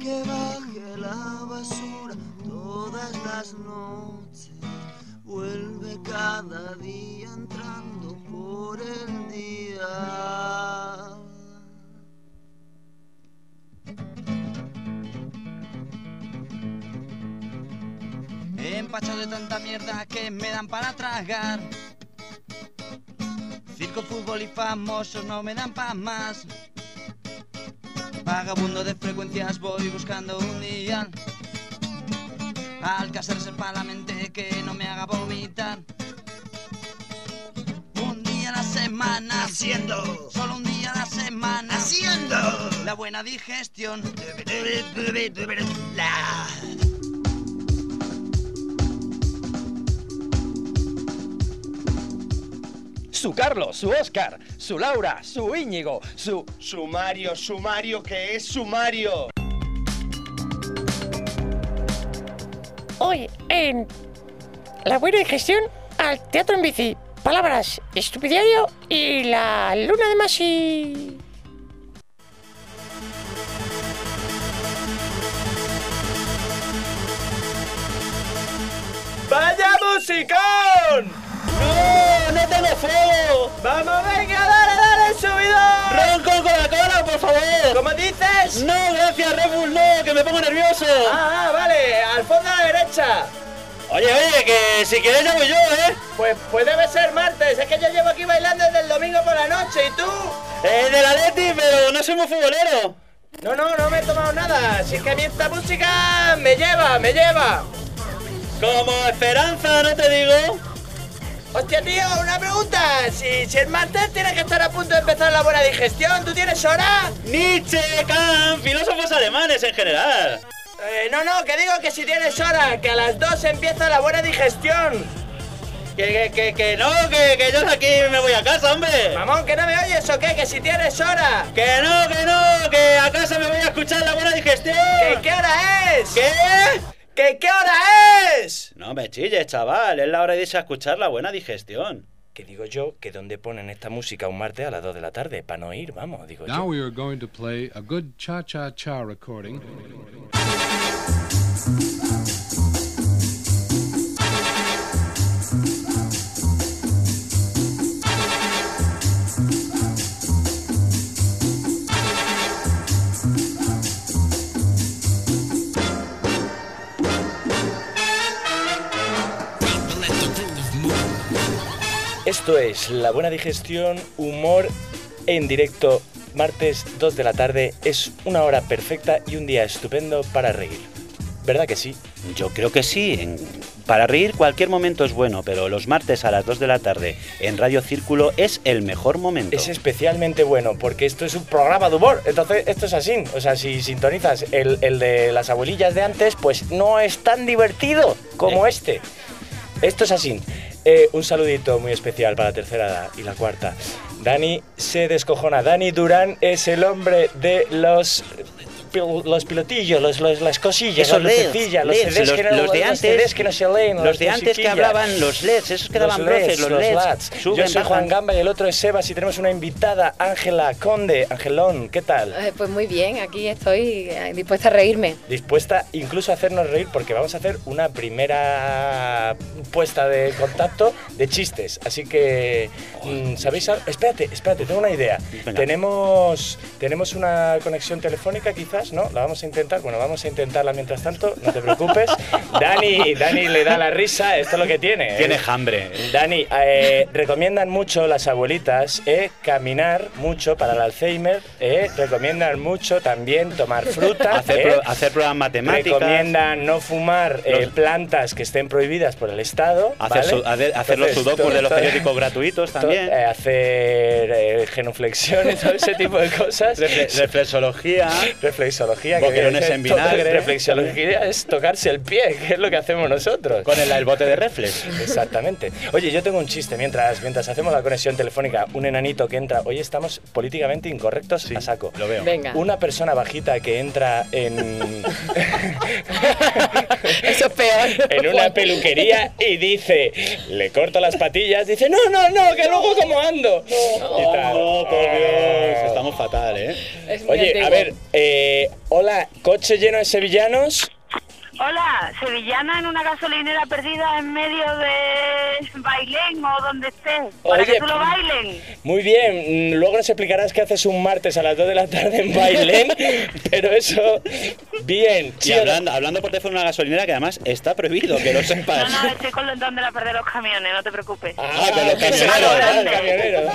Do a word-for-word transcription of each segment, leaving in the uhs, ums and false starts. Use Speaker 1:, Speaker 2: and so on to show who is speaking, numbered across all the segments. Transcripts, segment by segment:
Speaker 1: que baje la basura todas las noches, vuelve cada día entrando por el día.
Speaker 2: Empachado de tanta mierda que me dan para tragar. Circo, fútbol y famosos no me dan pa' más. Vagabundo de frecuencias voy buscando un día. Alcázares para la mente que no me haga vomitar. Un día a la semana
Speaker 1: Haciendo,
Speaker 2: solo un día a la semana
Speaker 1: haciendo
Speaker 2: la buena digestión.
Speaker 1: La...
Speaker 3: Su Carlos, su Óscar, su Laura, su Íñigo, su...
Speaker 4: Sumario, sumario, ¿qué es sumario?
Speaker 5: Hoy en La Buena Digestión al Teatro en Bici. Palabras, estupidiario y la luna de Masi.
Speaker 4: ¡Vaya musicón!
Speaker 3: ¡No! ¡No tengo fuego!
Speaker 4: ¡Vamos, venga, dale, dale, subidón!
Speaker 3: ¡Ronco con la cola, por favor!
Speaker 4: ¿Cómo dices?
Speaker 3: ¡No, gracias, Red Bull, no! ¡Que me pongo nervioso!
Speaker 4: Ah, ah, vale, al fondo a la derecha.
Speaker 3: Oye, oye, que si quieres ya voy yo, ¿eh?
Speaker 4: Pues, pues debe ser martes, es que yo llevo aquí bailando desde el domingo por la noche, ¿y tú?
Speaker 3: Eh, del Atleti, pero no soy muy futbolero.
Speaker 4: No, no, no me he tomado nada, si es que a mí esta música me lleva, me lleva.
Speaker 3: Como Esperanza, ¿no te digo?
Speaker 4: Hostia, tío, una pregunta. Si, si el martes tienes que estar a punto de empezar la buena digestión, ¿tú tienes hora?
Speaker 3: Nietzsche, Kant, filósofos alemanes en general.
Speaker 4: Eh, no, no, que digo que si tienes hora, que a las dos empieza la buena digestión.
Speaker 3: Que, que, que, que no, que, que yo aquí me voy a casa, hombre.
Speaker 4: Mamón, ¿que no me oyes o qué? Que si tienes hora.
Speaker 3: Que no, que no, que a casa me voy a escuchar la buena digestión.
Speaker 4: ¿Que qué hora es?
Speaker 3: ¿Qué?
Speaker 4: ¿Que qué hora es?
Speaker 3: No me chilles, chaval, es la hora de irse a escuchar la buena digestión.
Speaker 4: Que digo yo, que dónde ponen esta música un martes a las dos de la tarde, para no ir, vamos, digo
Speaker 6: Now
Speaker 4: yo.
Speaker 6: we are going to play a good cha-cha-cha recording.
Speaker 4: Esto es La Buena Digestión, humor en directo, martes dos de la tarde. Es una hora perfecta y un día estupendo para reír. ¿Verdad que sí?
Speaker 7: Yo creo que sí. En- Para reír cualquier momento es bueno, pero los martes a las dos de la tarde en Radio Círculo es el mejor momento.
Speaker 4: Es especialmente bueno porque esto es un programa de humor. Entonces esto es así. O sea, si sintonizas el, el de las abuelillas de antes, pues no es tan divertido como
Speaker 7: ¿Eh?
Speaker 4: este. Esto es así. Eh, un saludito muy especial para la tercera y la cuarta. Dani se descojona. Dani Durán es el hombre de los... los pilotillos, los, los, las cosillas,
Speaker 7: Esos
Speaker 4: las
Speaker 7: L E Ds,
Speaker 4: lucecillas, los,
Speaker 7: L E Ds,
Speaker 4: C Ds
Speaker 7: los-
Speaker 4: que no,
Speaker 7: los de
Speaker 4: los
Speaker 7: antes,
Speaker 4: C Ds que no se leen,
Speaker 7: Los
Speaker 4: las
Speaker 7: de antes que
Speaker 4: musiquillas.
Speaker 7: hablaban, los L E Ds, esos que daban
Speaker 4: Los L E Ds,
Speaker 7: voces, los,
Speaker 4: los
Speaker 7: L E Ds.
Speaker 4: lads.
Speaker 7: Suben,
Speaker 4: Yo soy Juan
Speaker 7: bajan.
Speaker 4: Gamba y el otro es Sebas y tenemos una invitada, Ángela Conde. Angelón, ¿qué tal?
Speaker 8: Eh, Pues muy bien, aquí estoy eh, dispuesta a reírme.
Speaker 4: Dispuesta incluso a hacernos reír porque vamos a hacer una primera puesta de contacto de chistes. Así que, mm, ¿sabéis algo? Espérate, espérate, tengo una idea.
Speaker 7: Venga.
Speaker 4: Tenemos, tenemos una conexión telefónica quizás, ¿no? La vamos a intentar. Bueno, vamos a intentarla mientras tanto, no te preocupes. Dani, Dani le da la risa, esto es lo que tiene. ¿eh?
Speaker 7: Tiene hambre.
Speaker 4: Dani, eh, recomiendan mucho las abuelitas eh, caminar mucho para el Alzheimer, eh, recomiendan mucho también tomar fruta,
Speaker 7: Hacer,
Speaker 4: eh,
Speaker 7: pro- hacer pruebas matemáticas.
Speaker 4: recomiendan no fumar eh,
Speaker 7: Los-
Speaker 4: plantas que estén prohibidas por el Estado,
Speaker 7: Hacer,
Speaker 4: ¿vale?
Speaker 7: su- hacer, hacer los
Speaker 4: Entonces,
Speaker 7: sudokus
Speaker 4: todo-
Speaker 7: de los
Speaker 4: todo-
Speaker 7: periódicos gratuitos
Speaker 4: to-
Speaker 7: también.
Speaker 4: eh, hacer eh, genuflexión y todo ese tipo de cosas.
Speaker 7: Refle- reflexología.
Speaker 4: Reflexología. que
Speaker 7: Boquerones
Speaker 4: viene a
Speaker 7: en
Speaker 4: ser to-
Speaker 7: vinagre.
Speaker 4: Reflexología es tocarse el pie, que es lo que hacemos nosotros.
Speaker 7: Con el, el bote de reflex.
Speaker 4: Exactamente. Oye, yo tengo un chiste mientras, mientras hacemos la conexión telefónica. Un enanito que entra. Hoy estamos políticamente incorrectos a saco.
Speaker 7: Lo veo.
Speaker 8: Venga.
Speaker 4: Una persona bajita que entra en.
Speaker 8: Eso es peor.
Speaker 4: en una peluquería y dice, le corto las patillas, dice, no, no, no, que luego como ando. Y tal.
Speaker 7: Oh, por Dios. Estamos fatal, ¿eh?
Speaker 8: Es muy
Speaker 4: Oye,
Speaker 8: antiguo.
Speaker 4: a ver, eh, Eh, hola, coche lleno de sevillanos.
Speaker 9: Hola, sevillana en una gasolinera perdida en medio de Bailén o donde estés, para
Speaker 4: Oye,
Speaker 9: que tú lo bailen.
Speaker 4: Muy bien, mm, luego nos explicarás qué haces un martes a las dos de la tarde en Bailén, pero eso, bien.
Speaker 7: Y hablando, hablando por teléfono de una gasolinera que además está prohibido, que lo sepas.
Speaker 9: No, no, estoy con los donde la perder los camiones, no te preocupes.
Speaker 4: Ah, con los camioneros, ah, el camionero.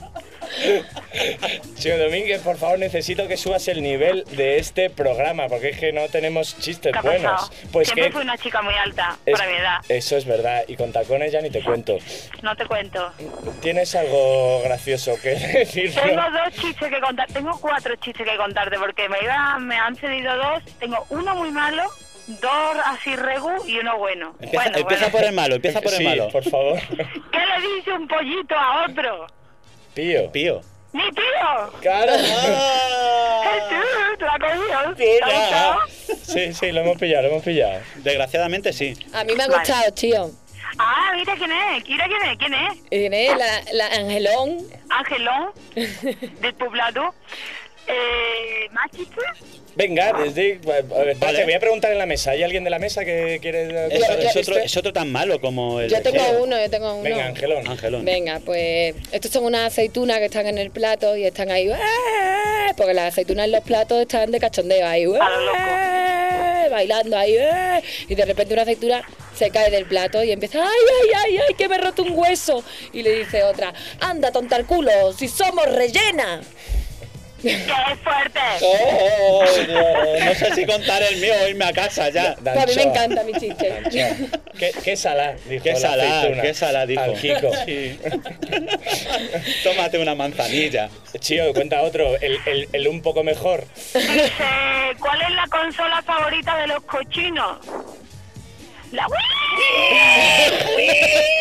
Speaker 4: Señor Domínguez, por favor, necesito que subas el nivel de este programa, porque es que no tenemos chistes
Speaker 9: ¿Qué ha
Speaker 4: buenos.
Speaker 9: pasado?
Speaker 4: Pues
Speaker 9: Siempre
Speaker 4: que
Speaker 9: fui una chica muy alta,
Speaker 4: es-
Speaker 9: para mi edad.
Speaker 4: Eso es verdad, y con tacones ya ni te cuento.
Speaker 9: No te cuento.
Speaker 4: ¿Tienes algo gracioso que decir?
Speaker 9: Tengo dos chistes que contar, tengo cuatro chistes que contarte, porque me iba, me han cedido dos. Tengo uno muy malo, dos así regu y uno bueno.
Speaker 7: Empieza,
Speaker 9: bueno,
Speaker 7: empieza
Speaker 9: bueno.
Speaker 7: por el malo, empieza por el
Speaker 4: Sí,
Speaker 7: malo.
Speaker 4: por favor.
Speaker 9: ¿Qué le dice un pollito a otro?
Speaker 4: Pío.
Speaker 7: Pío.
Speaker 9: ¡Mi tío!
Speaker 4: Claro.
Speaker 9: ¿Tú, ¿Te la has cogido? ¿Te ha gustado?
Speaker 4: Sí, sí, lo hemos pillado, lo hemos pillado.
Speaker 7: Desgraciadamente sí.
Speaker 8: A mí me ha
Speaker 9: Vale.
Speaker 8: gustado, tío.
Speaker 9: Ah, mira quién es, mira quién es, quién es.
Speaker 8: Irene, la, la Angelón.
Speaker 9: Angelón, del poblado. Eh, ¿Más chistes?
Speaker 4: Venga, desde, vale.
Speaker 7: Vale.
Speaker 4: Te voy a preguntar en la mesa. ¿Hay alguien de la mesa que quiere
Speaker 7: Es,
Speaker 4: contar un
Speaker 7: es
Speaker 4: chiste?
Speaker 7: otro, es otro tan malo como el
Speaker 8: Yo
Speaker 7: de
Speaker 8: tengo
Speaker 7: Geo.
Speaker 8: uno, yo tengo uno.
Speaker 4: Venga, Angelón.
Speaker 7: Angelón.
Speaker 8: Venga, pues estos son unas aceitunas que están en el plato y están ahí, ¡eh! Porque las aceitunas en los platos están de cachondeo ahí, ¡eh!
Speaker 9: A lo loco.
Speaker 8: Bailando ahí, ¡eh! Y de repente una aceituna se cae del plato y empieza, ¡ay, ay, ay, ay, que me he roto un hueso! Y le dice otra, ¡anda, tontar culo, si somos rellena!
Speaker 9: ¡Qué fuerte!
Speaker 7: Oh, Dios, no sé si contar el mío o irme a casa ya.
Speaker 4: Da-
Speaker 8: Pues a mí me
Speaker 4: Danchoa.
Speaker 8: encanta mi chiste.
Speaker 4: Danchoa. ¿Qué, qué salá? Dijo
Speaker 7: Qué
Speaker 4: la
Speaker 7: salá,
Speaker 4: aceituna.
Speaker 7: qué salá, dijo.
Speaker 4: Al Kiko.
Speaker 7: Sí. Tómate una manzanilla.
Speaker 4: Chío, cuenta otro, el, el, el un poco mejor.
Speaker 9: Dice, ¿cuál es la consola favorita de los cochinos? La Wii.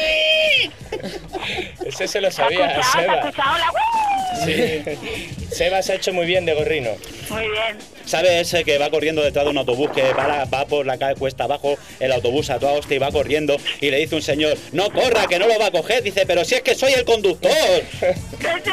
Speaker 4: Ese se lo
Speaker 9: ¿Te has
Speaker 4: sabía,
Speaker 9: escuchado? ¿Te has
Speaker 4: Seba.
Speaker 9: escuchado la Wii?
Speaker 4: Sí. Seba se ha hecho muy bien de gorrino.
Speaker 9: Muy bien.
Speaker 7: ¿Sabes ese que va corriendo detrás de un autobús que va, la- va por la calle cuesta abajo, el autobús a toda hostia y va corriendo y le dice un señor, no corra, que no lo va a coger? Dice, pero si es que soy el conductor.
Speaker 9: ¡Jesús!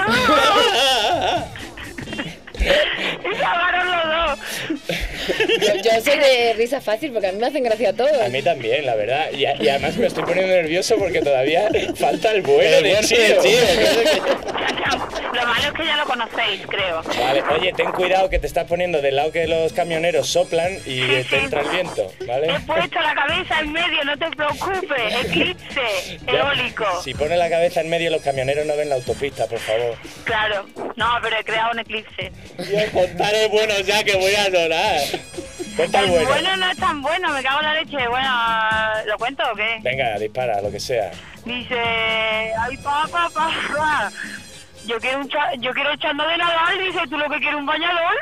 Speaker 9: Y se agarraron los dos.
Speaker 8: Yo, yo soy de risa fácil porque a mí me hacen gracia todos.
Speaker 4: A mí también, la verdad. Y, a- y además me estoy poniendo nervioso porque todavía falta el bueno
Speaker 7: El
Speaker 4: de
Speaker 7: bueno
Speaker 4: Chío.
Speaker 7: de Chío.
Speaker 9: Lo malo es que ya lo conocéis, creo.
Speaker 4: Vale, oye, ten cuidado que te estás poniendo del lado que los camioneros soplan y
Speaker 9: Sí,
Speaker 4: te
Speaker 9: sí.
Speaker 4: entra el viento, ¿vale?
Speaker 9: He puesto la cabeza en medio, no te preocupes. Eclipse
Speaker 4: Ya,
Speaker 9: eólico.
Speaker 4: Si pones la cabeza en medio, los camioneros no ven la autopista, por favor.
Speaker 9: Claro. No, pero he creado un eclipse.
Speaker 7: Dios, contar el bueno ya que voy a llorar.
Speaker 4: Cuenta el
Speaker 9: El
Speaker 4: bueno.
Speaker 9: bueno no es tan bueno, me cago en la leche. Bueno, ¿lo cuento o qué?
Speaker 4: Venga, dispara, lo que sea.
Speaker 9: Dice, ay, papá, papá. Yo quiero, un cha- yo quiero echando de nadar, dice, ¿tú lo que quieres un bañador?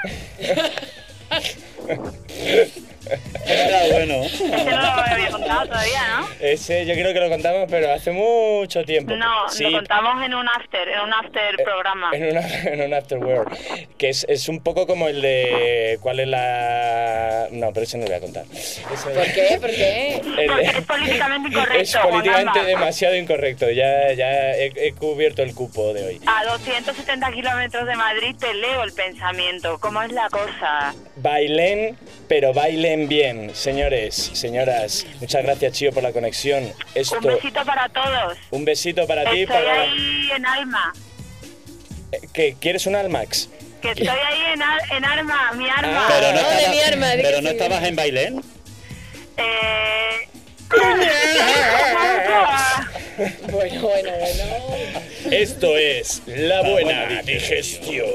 Speaker 7: Era bueno.
Speaker 9: Ese no lo había contado todavía, ¿no?
Speaker 4: Ese yo creo que lo contamos, pero hace mucho tiempo.
Speaker 9: No,
Speaker 4: Sí,
Speaker 9: lo contamos en un after, en un after programa.
Speaker 4: En, una, en un afterworld. Que es, es un poco como el de. ¿Cuál es la.? No, pero ese no lo voy a contar. Ese-
Speaker 8: ¿Por qué? ¿Por qué?
Speaker 4: el-
Speaker 9: Porque es políticamente incorrecto,
Speaker 4: Es políticamente
Speaker 9: Juan Gamba.
Speaker 4: demasiado incorrecto. Ya, ya he, he cubierto el cupo de hoy.
Speaker 9: A doscientos setenta kilómetros de Madrid te leo el pensamiento. ¿Cómo es la cosa?
Speaker 4: Bailen, pero bailen bien, señores, señoras. Muchas gracias, Chío, por la conexión. Esto,
Speaker 9: Un besito para todos.
Speaker 4: un besito para ti.
Speaker 9: Estoy
Speaker 4: Para...
Speaker 9: ahí en alma.
Speaker 4: ¿Qué? ¿Quieres un Almax?
Speaker 9: Que estoy ahí en, al- en arma, mi arma.
Speaker 7: Pero no,
Speaker 8: No, de
Speaker 7: estaba-
Speaker 8: mi arma, di que
Speaker 7: pero no
Speaker 8: sí.
Speaker 7: estabas en Bailén.
Speaker 9: Eh...
Speaker 8: Bueno, bueno, bueno.
Speaker 4: Esto es La Buena Digestión.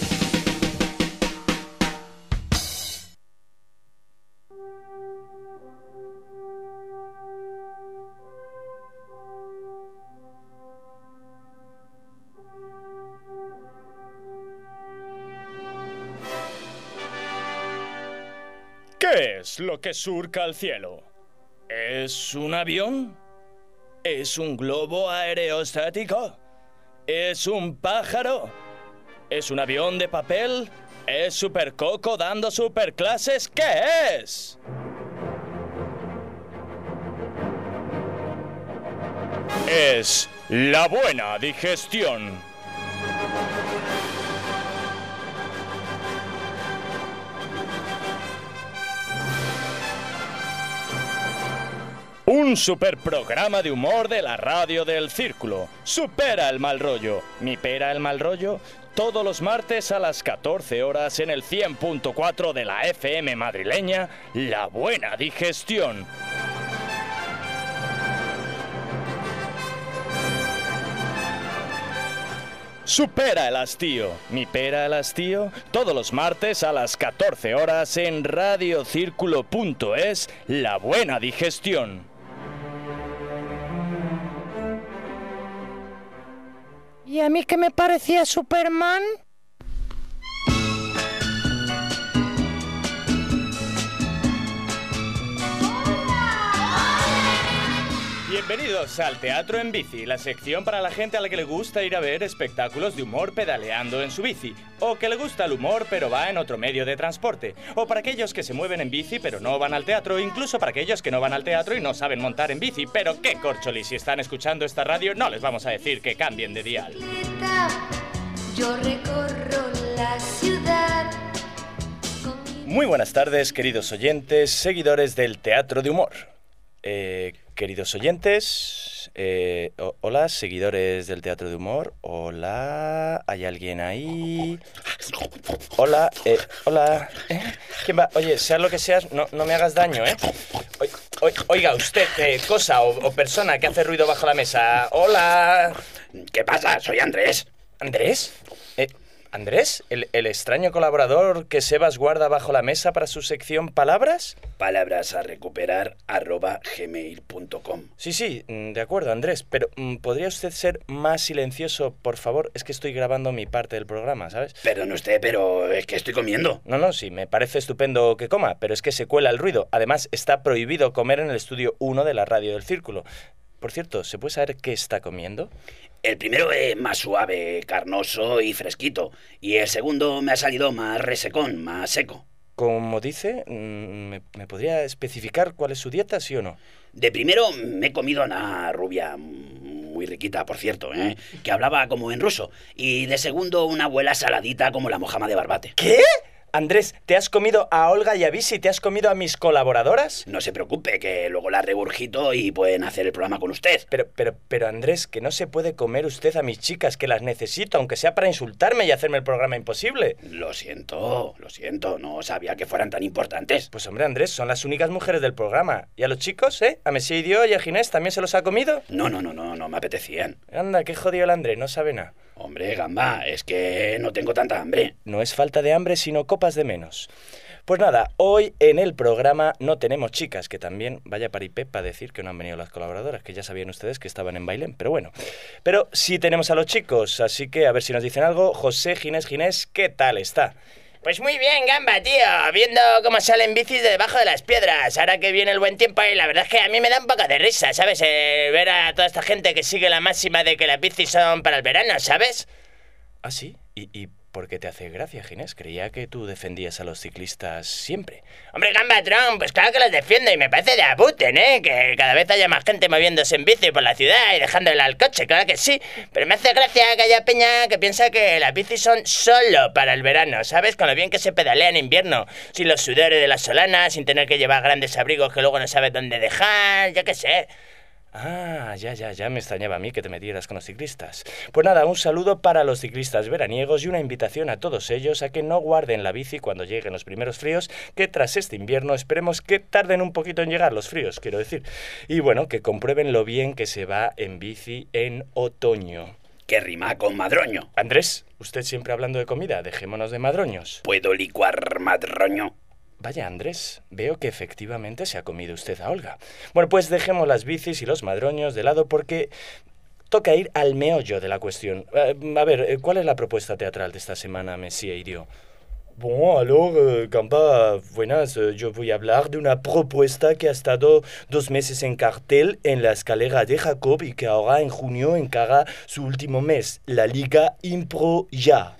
Speaker 4: ¿Qué es lo que surca al cielo? ¿Es un avión? ¿Es un globo aerostático? ¿Es un pájaro? ¿Es un avión de papel? ¿Es Supercoco dando superclases? ¿Qué es? Es la buena digestión. Un super programa de humor de la radio del Círculo. Supera el mal rollo. ¿Mi pera el mal rollo? Todos los martes a las catorce horas en el cien punto cuatro de la F M madrileña, La Buena Digestión. Supera el hastío. ¿Mi pera el hastío? Todos los martes a las catorce horas en radiocírculo punto es, La Buena Digestión.
Speaker 5: ¿Y a mí qué me parecía Superman?
Speaker 4: Bienvenidos al Teatro en Bici, la sección para la gente a la que le gusta ir a ver espectáculos de humor pedaleando en su bici, o que le gusta el humor pero va en otro medio de transporte, o para aquellos que se mueven en bici pero no van al teatro, incluso para aquellos que no van al teatro y no saben montar en bici. Pero qué corcholi, si están escuchando esta radio no les vamos a decir que cambien de dial.
Speaker 10: Yo recorro la ciudad.
Speaker 4: Muy buenas tardes, queridos oyentes, seguidores del Teatro de Humor. Eh, queridos oyentes, eh, o- hola, seguidores del Teatro de Humor, hola, ¿hay alguien ahí? Hola, eh, hola, ¿eh? ¿Quién va? Oye, seas lo que seas, no, no me hagas daño, ¿eh? Oi- oi- oiga, usted, eh, cosa o, o persona que hace ruido bajo la mesa, hola.
Speaker 11: ¿Qué pasa? Soy Andrés.
Speaker 4: ¿Andrés? Eh, ¿Andrés? ¿El, el extraño colaborador que Sebas guarda bajo la mesa para su sección Palabras?
Speaker 11: Palabras a recuperar arroba gmail punto com.
Speaker 4: Sí, sí, mm, de acuerdo, Andrés, pero mm, ¿podría usted ser más silencioso, por favor? Es que estoy grabando mi parte del programa, ¿sabes?
Speaker 11: Perdone usted, pero es que estoy comiendo.
Speaker 4: No, no, sí, me parece estupendo que coma, pero es que se cuela el ruido. Además, está prohibido comer en el estudio uno de la radio del Círculo. Por cierto, ¿se puede saber qué está comiendo?
Speaker 11: El primero es más suave, carnoso y fresquito. Y el segundo me ha salido más resecón, más seco.
Speaker 4: Como dice, mm, ¿me, me podría especificar cuál es su dieta, sí o no?
Speaker 11: De primero me he comido una rubia muy riquita, por cierto, ¿eh? que hablaba como en ruso. Y de segundo una abuela saladita como la mojama de Barbate.
Speaker 4: ¿Qué? Andrés, ¿te has comido a Olga y a Bisi? ¿Te has comido a mis colaboradoras?
Speaker 11: No se preocupe, que luego la regurgito y pueden hacer el programa con usted.
Speaker 4: Pero, pero, pero Andrés, que no se puede comer usted a mis chicas, que las necesito, aunque sea para insultarme y hacerme el programa imposible.
Speaker 11: Lo siento, lo siento, no sabía que fueran tan importantes.
Speaker 4: Pues hombre, Andrés, son las únicas mujeres del programa. ¿Y a los chicos, eh? ¿A Messi y Dio y a Ginés también se los ha comido?
Speaker 11: No, no, no, no, no me apetecían.
Speaker 4: Anda, qué jodido el Andrés, no sabe nada.
Speaker 11: Hombre, Gamba, es que no tengo tanta hambre.
Speaker 4: No es falta de hambre, sino copas de menos. Pues nada, hoy en el programa no tenemos chicas, que también vaya paripé para decir que no han venido las colaboradoras, que ya sabían ustedes que estaban en Bailén, pero bueno. Pero sí tenemos a los chicos, así que a ver si nos dicen algo. José Ginés Ginés, ¿qué tal está?
Speaker 12: Pues muy bien, Gamba, tío, viendo cómo salen bicis de debajo de las piedras, ahora que viene el buen tiempo y la verdad es que a mí me da un poco de risa, ¿sabes? Eh, ver a toda esta gente que sigue la máxima de que las bicis son para el verano, ¿sabes?
Speaker 4: ¿Ah, sí? ¿Y, y por qué te hace gracia, Ginés? Creía que tú defendías a los ciclistas siempre.
Speaker 12: Hombre, Gambatrón, pues claro que los defiendo y me parece de abuten, ¿eh? Que cada vez haya más gente moviéndose en bici por la ciudad y dejándole al coche, claro que sí. Pero me hace gracia que haya peña que piensa que las bicis son solo para el verano, ¿sabes? Con lo bien que se pedalea en invierno, sin los sudores de la solana, sin tener que llevar grandes abrigos que luego no sabes dónde dejar, yo qué sé.
Speaker 4: Ah, ya, ya, ya me extrañaba a mí que te metieras con los ciclistas. Pues nada, un saludo para los ciclistas veraniegos y una invitación a todos ellos a que no guarden la bici cuando lleguen los primeros fríos, que tras este invierno esperemos que tarden un poquito en llegar los fríos, quiero decir. Y bueno, que comprueben lo bien que se va en bici en otoño.
Speaker 11: Que rima con madroño.
Speaker 4: Andrés, usted siempre hablando de comida, dejémonos de madroños.
Speaker 11: ¿Puedo licuar madroño?
Speaker 4: Vaya, Andrés, veo que efectivamente se ha comido usted a Olga. Bueno, pues dejemos las bicis y los madroños de lado porque toca ir al meollo de la cuestión. A ver, ¿cuál es la propuesta teatral de esta semana, Messi y Dio? Bon, alors, euh, Gamba, buenas, euh, yo voy a hablar de una propuesta que ha estado dos meses en cartel en la escalera de Jacob y que ahora en junio encara su último mes, la Liga Impro Ya.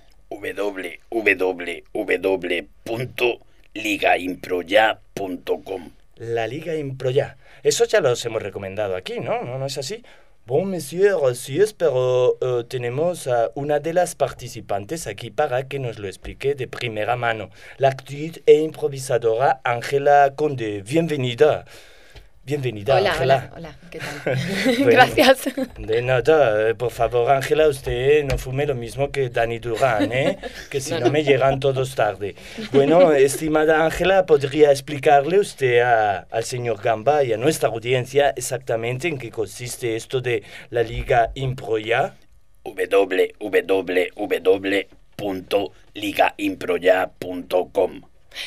Speaker 11: w w w punto liga impro ya punto com.
Speaker 4: La Liga Impro Ya. Eso ya los hemos recomendado aquí, ¿no? ¿No, no es así? Bon, monsieur, así es, pero uh, tenemos a una de las participantes aquí para que nos lo explique de primera mano. La actriz e improvisadora Ángela Conde. Bienvenida. Bienvenida,
Speaker 8: Hola,
Speaker 4: Ángela.
Speaker 8: hola, hola, ¿qué tal?
Speaker 4: Bueno,
Speaker 8: Gracias.
Speaker 4: De nada, eh, por favor, Ángela, usted no fume lo mismo que Dani Durán, ¿eh? Que si
Speaker 8: No,
Speaker 4: no,
Speaker 8: no.
Speaker 4: me llegan todos tarde. Bueno, estimada Ángela, ¿podría explicarle usted a- al señor Gamba y a nuestra audiencia exactamente en qué consiste esto de la Liga Improya?
Speaker 11: w w w punto liga improya punto com.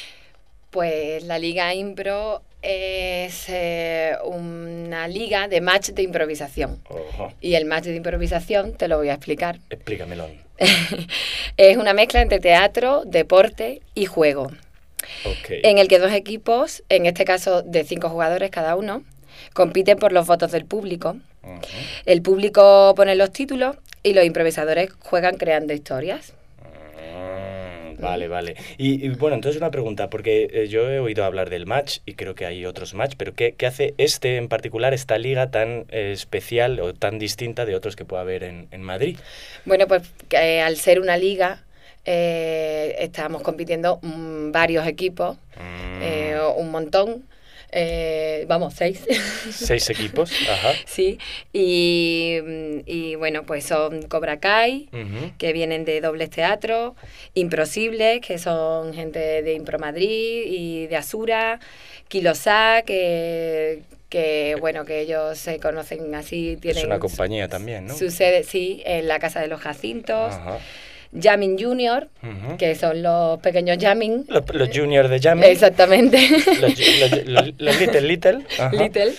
Speaker 8: Pues la Liga Impro es eh, una liga de match de improvisación.
Speaker 4: Ojo,
Speaker 8: Y el match de improvisación te lo voy a explicar.
Speaker 4: explícamelo.
Speaker 8: Es una mezcla entre teatro, deporte y juego,
Speaker 4: Ok.
Speaker 8: en el que dos equipos, en este caso de cinco jugadores cada uno, compiten por los votos del público.
Speaker 4: Ujú.
Speaker 8: El público pone los títulos y los improvisadores juegan creando historias.
Speaker 4: Mm, Vale, vale. Y, y, bueno, entonces una pregunta, porque eh, yo he oído hablar del match y creo que hay otros match, pero ¿qué, qué hace este en particular, esta liga tan eh, especial o tan distinta de otros que pueda haber en, en Madrid?
Speaker 8: Bueno, pues que, eh, al ser una liga, eh, estamos compitiendo mm, varios equipos, eh, un montón, eh, vamos, seis.
Speaker 4: Seis equipos, ajá.
Speaker 8: Sí, y, mm, y bueno, pues son Cobra Kai,
Speaker 4: Ujú.
Speaker 8: que vienen de Dobles Teatro, Improsibles, que son gente de Impro Madrid y de Asura, Quilosá, que, que bueno, que ellos se conocen así, tienen
Speaker 4: Es una
Speaker 8: su-
Speaker 4: compañía también, ¿no?
Speaker 8: su sede, sí, en la Casa de los Jacintos.
Speaker 4: Ajá.
Speaker 8: Jamming Junior,
Speaker 4: Ujú.
Speaker 8: que son los pequeños Jamming.
Speaker 4: Los, los juniors de Jamming.
Speaker 8: Exactamente.
Speaker 4: Los, los- los- los Little Little. Ajá.
Speaker 8: Little.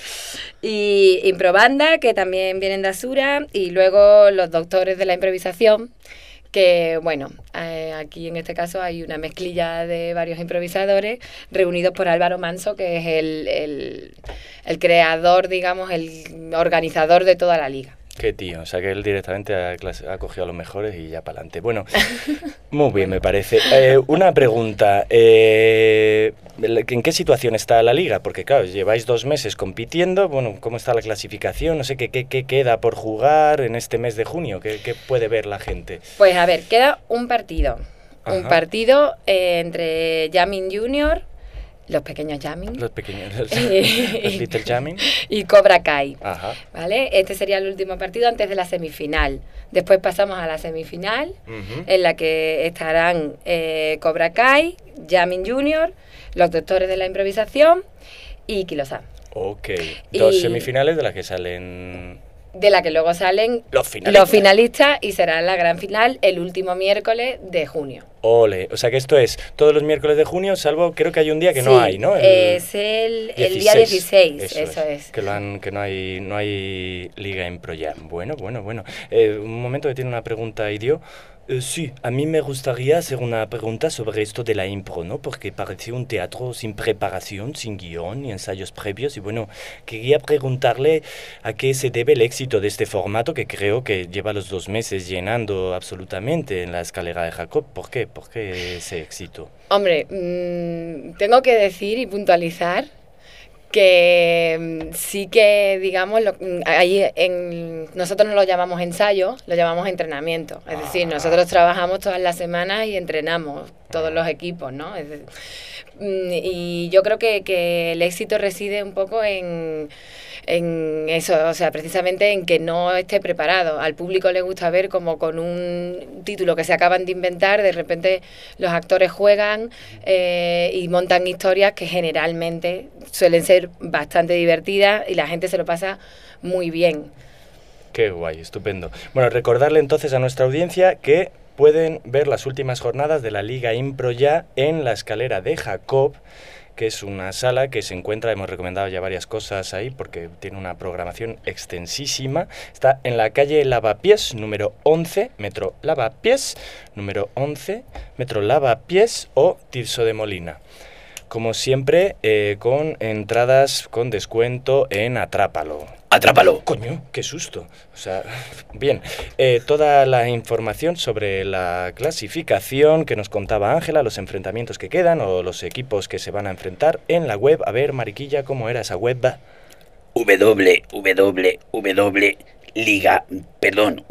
Speaker 8: Y Improbanda, que también vienen de Asura. Y luego los doctores de la improvisación, que bueno, eh, aquí en este caso hay una mezclilla de varios improvisadores reunidos por Álvaro Manso, que es el, el, el creador, digamos, el organizador de toda la liga.
Speaker 4: Qué tío, o sea que él directamente ha, clase- ha cogido a los mejores y ya para adelante. Bueno, muy bien me parece. Eh, una pregunta, eh, ¿en qué situación está la liga? Porque claro, lleváis dos meses compitiendo, bueno, ¿cómo está la clasificación? No sé qué, qué, qué queda por jugar en este mes de junio, ¿qué, qué puede ver la gente?
Speaker 8: Pues a ver, queda un partido. Un
Speaker 4: Ajá.
Speaker 8: partido eh, entre Jamming Junior, los pequeños Jamming,
Speaker 4: Los pequeños, los,
Speaker 8: Y-
Speaker 4: los Little Jamming.
Speaker 8: y Cobra Kai.
Speaker 4: Ajá.
Speaker 8: ¿Vale? Este sería el último partido antes de la semifinal. Después pasamos a la semifinal,
Speaker 4: Ujú.
Speaker 8: en la que estarán eh, Cobra Kai, Jamming Junior, los doctores de la improvisación y Quilosá.
Speaker 4: Ok, dos
Speaker 8: Y-
Speaker 4: semifinales de las que salen
Speaker 8: De la que luego salen
Speaker 4: los finalistas.
Speaker 8: los finalistas y será la gran final el último miércoles de junio.
Speaker 4: Ole, o sea que esto es todos los miércoles de junio, salvo creo que hay un día que no
Speaker 8: Sí,
Speaker 4: hay, ¿no? El
Speaker 8: es el, el día dieciséis, eso, es.
Speaker 4: Que, lo han, que no hay no hay Liga Impro ya. Bueno, bueno, bueno. Eh, un momento que tiene una pregunta, Idio. Eh, sí, a mí me gustaría hacer una pregunta sobre esto de la impro, ¿no? Porque parece un teatro sin preparación, sin guión ni ensayos previos. Y bueno, quería preguntarle a qué se debe el éxito de este formato que creo que lleva los dos meses llenando absolutamente en la escalera de Jacob. ¿Por qué? ¿Por qué ese éxito?
Speaker 8: Hombre, mmm, tengo que decir y puntualizar que mm, sí que, digamos, lo, mm, ahí en, nosotros no lo llamamos ensayo, lo llamamos entrenamiento. Es decir, nosotros trabajamos todas las semanas y entrenamos todos los equipos, ¿no? Es decir, mm, y yo creo que, que el éxito reside un poco en, en eso, o sea, precisamente en que no esté preparado. Al público le gusta ver como con un título que se acaban de inventar, de repente los actores juegan eh, y montan historias que generalmente suelen ser bastante divertidas y la gente se lo pasa muy bien.
Speaker 4: Qué guay, estupendo. Bueno, recordarle entonces a nuestra audiencia que pueden ver las últimas jornadas de la Liga Impro ya en la escalera de Jacob, que es una sala que se encuentra, hemos recomendado ya varias cosas ahí porque tiene una programación extensísima. Está en la calle Lavapiés, número once, metro Lavapiés, número once, metro Lavapiés o Tirso de Molina. Como siempre, eh, con entradas con descuento en Atrápalo.
Speaker 11: ¡Atrápalo!
Speaker 4: Coño, qué susto. O sea, bien. Eh, toda la información sobre la clasificación que nos contaba Ángela, los enfrentamientos que quedan o los equipos que se van a enfrentar en la web. A ver, Mariquilla, ¿cómo era esa web?
Speaker 11: w w w Liga, perdón,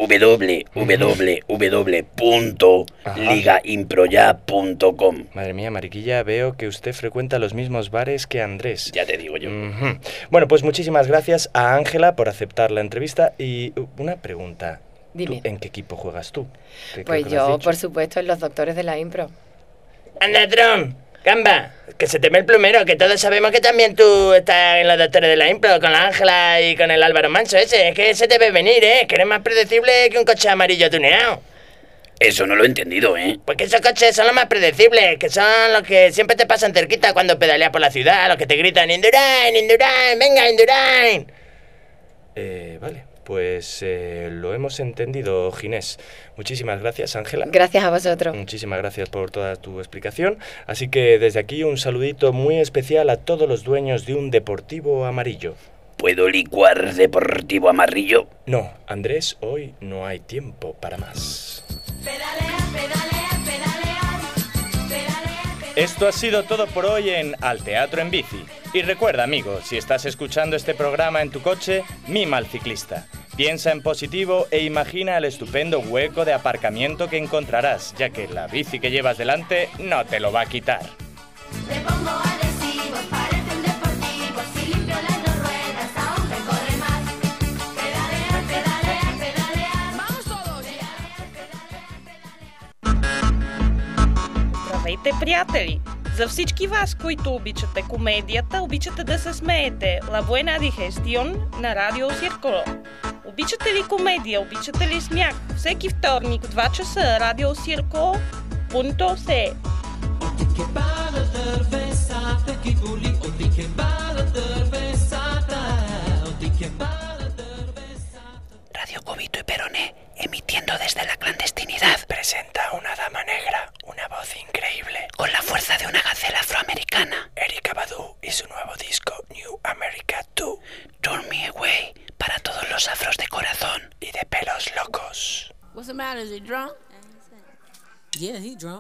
Speaker 11: www punto liga impro ya punto com.
Speaker 4: Madre mía, Mariquilla, veo que usted frecuenta los mismos bares que Andrés.
Speaker 11: Ya te digo yo.
Speaker 4: Uh-huh. Bueno, pues muchísimas gracias a Ángela por aceptar la entrevista. Y una pregunta.
Speaker 8: Dime.
Speaker 4: ¿En qué equipo juegas tú?
Speaker 8: Pues yo, por supuesto, en los doctores de la impro.
Speaker 12: Anda, Tron, Gamba, que se te ve el plumero, que todos sabemos que también tú estás en los doctores de la impro, con la Ángela y con el Álvaro Manso ese. Es que se te ve venir, ¿eh? Que eres más predecible que un coche amarillo tuneado.
Speaker 11: Eso no lo he entendido, ¿eh?
Speaker 12: Pues que esos coches son los más predecibles, que son los que siempre te pasan cerquita cuando pedaleas por la ciudad, los que te gritan Indurain, Indurain, venga, Indurain.
Speaker 4: Eh, vale, pues eh, lo hemos entendido, Ginés. Muchísimas gracias, Ángela.
Speaker 8: Gracias a vosotros.
Speaker 4: Muchísimas gracias por toda tu explicación. Así que desde aquí un saludito muy especial a todos los dueños de un Deportivo Amarillo.
Speaker 11: ¿Puedo licuar Deportivo Amarillo?
Speaker 4: No, Andrés, hoy no hay tiempo para más.
Speaker 10: Pedalea, pedalea, pedalear, pedalea, pedalea.
Speaker 4: Esto ha sido todo por hoy en Al Teatro en Bici. Y recuerda, amigo, si estás escuchando este programa en tu coche, mima al ciclista. Piensa en positivo e imagina el estupendo hueco de aparcamiento que encontrarás, ya que la bici que llevas delante no te lo va a quitar.
Speaker 10: Le pongo adhesivos, parecen deportivos, si limpio las dos ruedas aún me corre más. Pedalea, pedalea, pedalea. Vamos todos.
Speaker 13: Здравейте, приятели! За всички вас, които обичате комедията, обичате да се смеете. La buena digestión на Радио Циркуло. Обичате ли комедия, обичате ли смях? Всеки вторник в два часа Радио Циркуло punto ce.
Speaker 11: Radio Cubito y Peroné, emitiendo desde la clandestinidad,
Speaker 4: presenta a una dama negra, una voz increíble,
Speaker 11: con la fuerza de una gacela afroamericana.
Speaker 4: Erykah Badu y su nuevo disco New America dos.
Speaker 11: Turn Me Away, para todos los afros de corazón
Speaker 4: y de pelos locos.
Speaker 14: What's the matter? Is he drunk? Yeah, he drunk.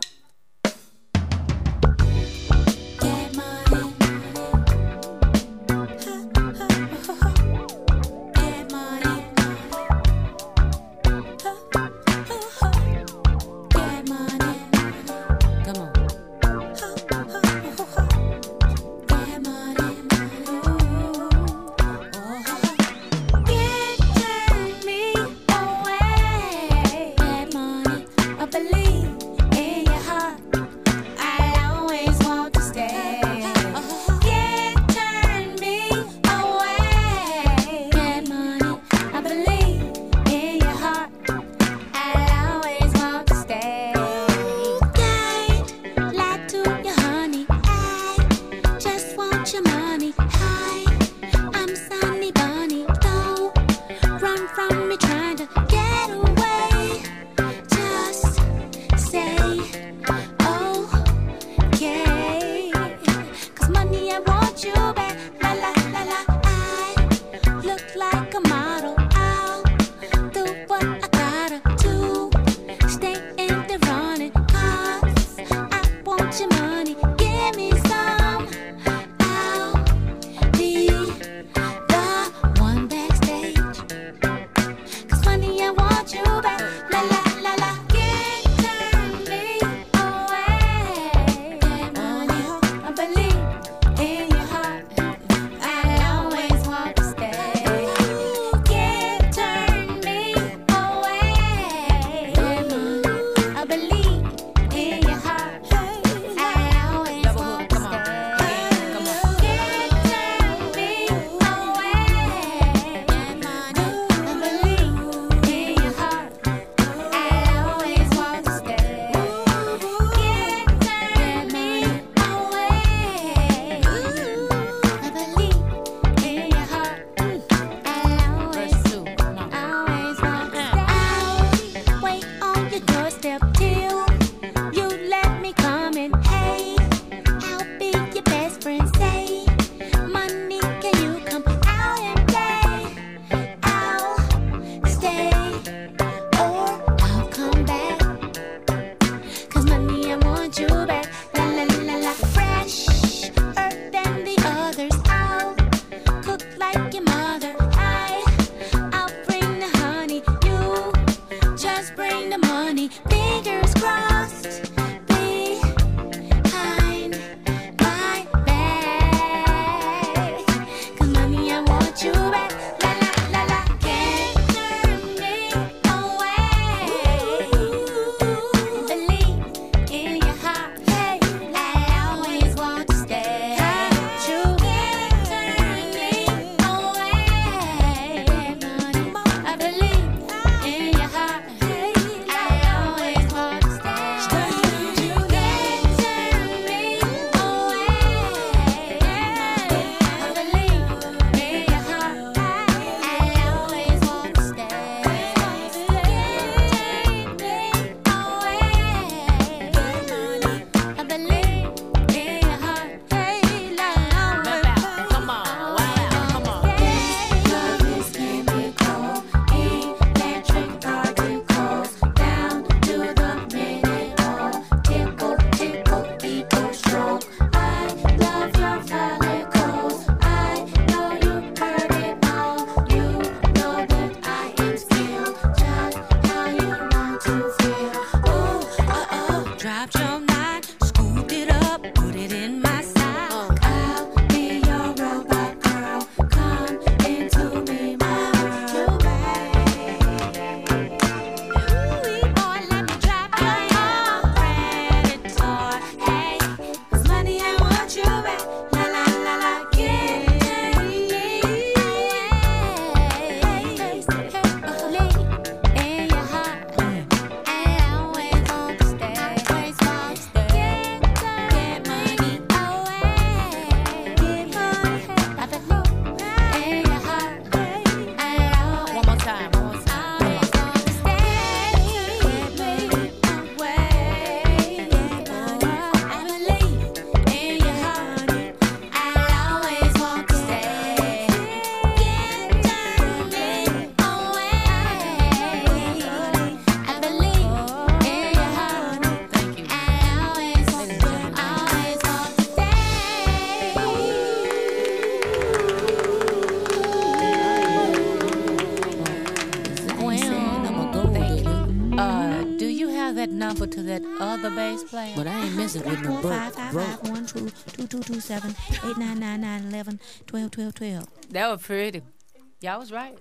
Speaker 14: let other bass play. But I ain't messing with no broke, broke. One, two, two, two, two, seven, eight, nine, nine, nine, eleven, twelve, twelve, twelve. That was pretty. Y'all was right.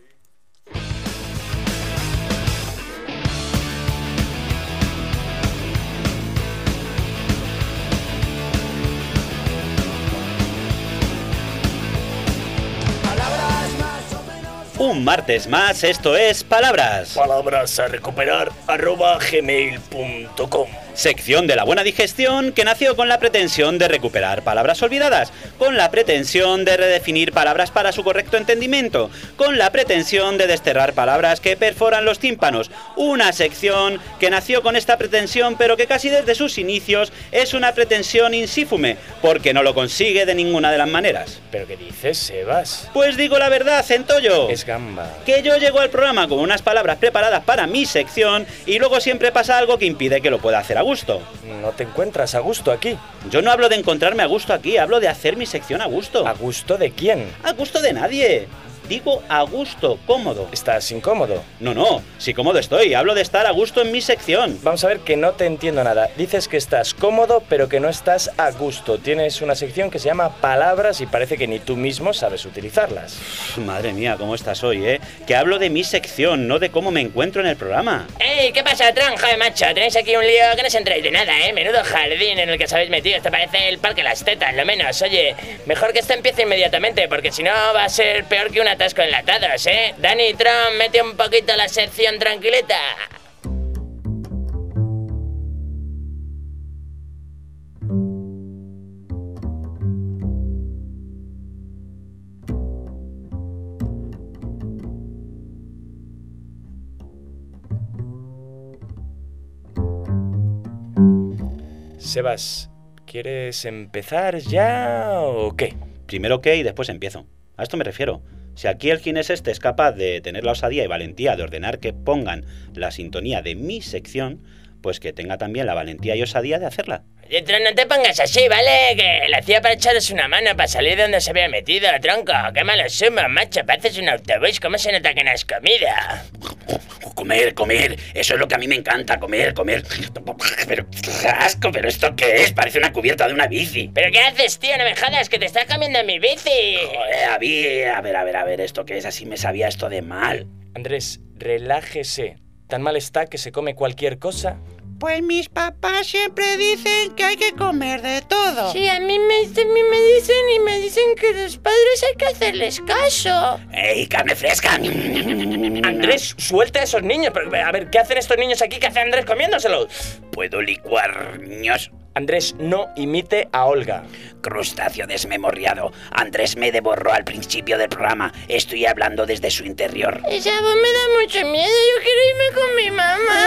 Speaker 7: Un martes más, esto es Palabras.
Speaker 12: Palabras a recuperar, arroba gmail punto com.
Speaker 7: Sección de la buena digestión que nació con la pretensión de recuperar palabras olvidadas, con la pretensión de redefinir palabras para su correcto entendimiento, con la pretensión de desterrar palabras que perforan los tímpanos. Una sección que nació con esta pretensión, pero que casi desde sus inicios es una pretensión insífume, porque no lo consigue de ninguna de las maneras.
Speaker 4: ¿Pero qué dices, Sebas?
Speaker 7: Pues digo la verdad, centollo.
Speaker 4: Es gamba.
Speaker 7: Que yo llego al programa con unas palabras preparadas para mi sección y luego siempre pasa algo que impide que lo pueda hacer a gusto.
Speaker 4: ¿No te encuentras a gusto aquí?
Speaker 7: Yo no hablo de encontrarme a gusto aquí, hablo de hacer mi sección a gusto.
Speaker 4: ¿A gusto de quién?
Speaker 7: A gusto de nadie. Digo a gusto, cómodo.
Speaker 4: ¿Estás incómodo?
Speaker 7: No, no, sí cómodo estoy, hablo de estar a gusto en mi sección.
Speaker 4: Vamos a ver, que no te entiendo nada. Dices que estás cómodo, pero que no estás a gusto. Tienes una sección que se llama Palabras y parece que ni tú mismo sabes utilizarlas.
Speaker 7: Madre mía, cómo estás hoy, ¿eh? Que hablo de mi sección, no de cómo me encuentro en el programa.
Speaker 12: ¡Ey! ¿Qué pasa, Tron? Joder, macho, tenéis aquí un lío que no os enteráis de nada, ¿eh? Menudo jardín en el que os habéis metido. Esto parece el Parque Las Tetas, lo menos. Oye, mejor que esto empiece inmediatamente, porque si no va a ser peor que un atasco enlatado, ¿eh? Dani, Tron, mete un poquito la sección tranquilita.
Speaker 4: Sebas, ¿quieres empezar ya o qué?
Speaker 7: Primero qué y después empiezo. A esto me refiero. Si aquí el Ginés este es capaz de tener la osadía y valentía de ordenar que pongan la sintonía de mi sección, pues que tenga también la valentía y osadía de hacerla.
Speaker 12: Oye, Tron, no te pongas así, ¿vale? Que lo hacía para echaros una mano, para salir de donde se había metido, tronco. Qué malo somos, macho, pareces un autobús. ¿Cómo se nota que no has comido?
Speaker 11: Comer, comer, eso es lo que a mí me encanta, comer, comer. Pero, qué asco, ¿pero esto qué es? Parece una cubierta de una bici.
Speaker 12: ¿Pero qué haces, tío? No me jodas, que te estás comiendo mi bici.
Speaker 11: Joder, a ver, a ver, a ver, a ver, ¿esto qué es? Así me sabía esto de mal.
Speaker 4: Andrés, relájese. ¿Tan mal está que se come cualquier cosa?
Speaker 15: Pues mis papás siempre dicen que hay que comer de todo.
Speaker 5: Sí, a mí me, a mí me dicen y me dicen que los padres hay que hacerles caso.
Speaker 11: ¡Ey, carne fresca!
Speaker 12: Andrés, suelta a esos niños. Pero, a ver, ¿qué hacen estos niños aquí? ¿Qué hace Andrés comiéndoselos?
Speaker 11: ¿Puedo licuar, niños?
Speaker 4: Andrés, no imite a Olga.
Speaker 11: Crustáceo desmemoriado. Andrés me devoró al principio del programa. Estoy hablando desde su interior.
Speaker 5: Esa voz me da mucho miedo. Yo quiero irme con mi mamá.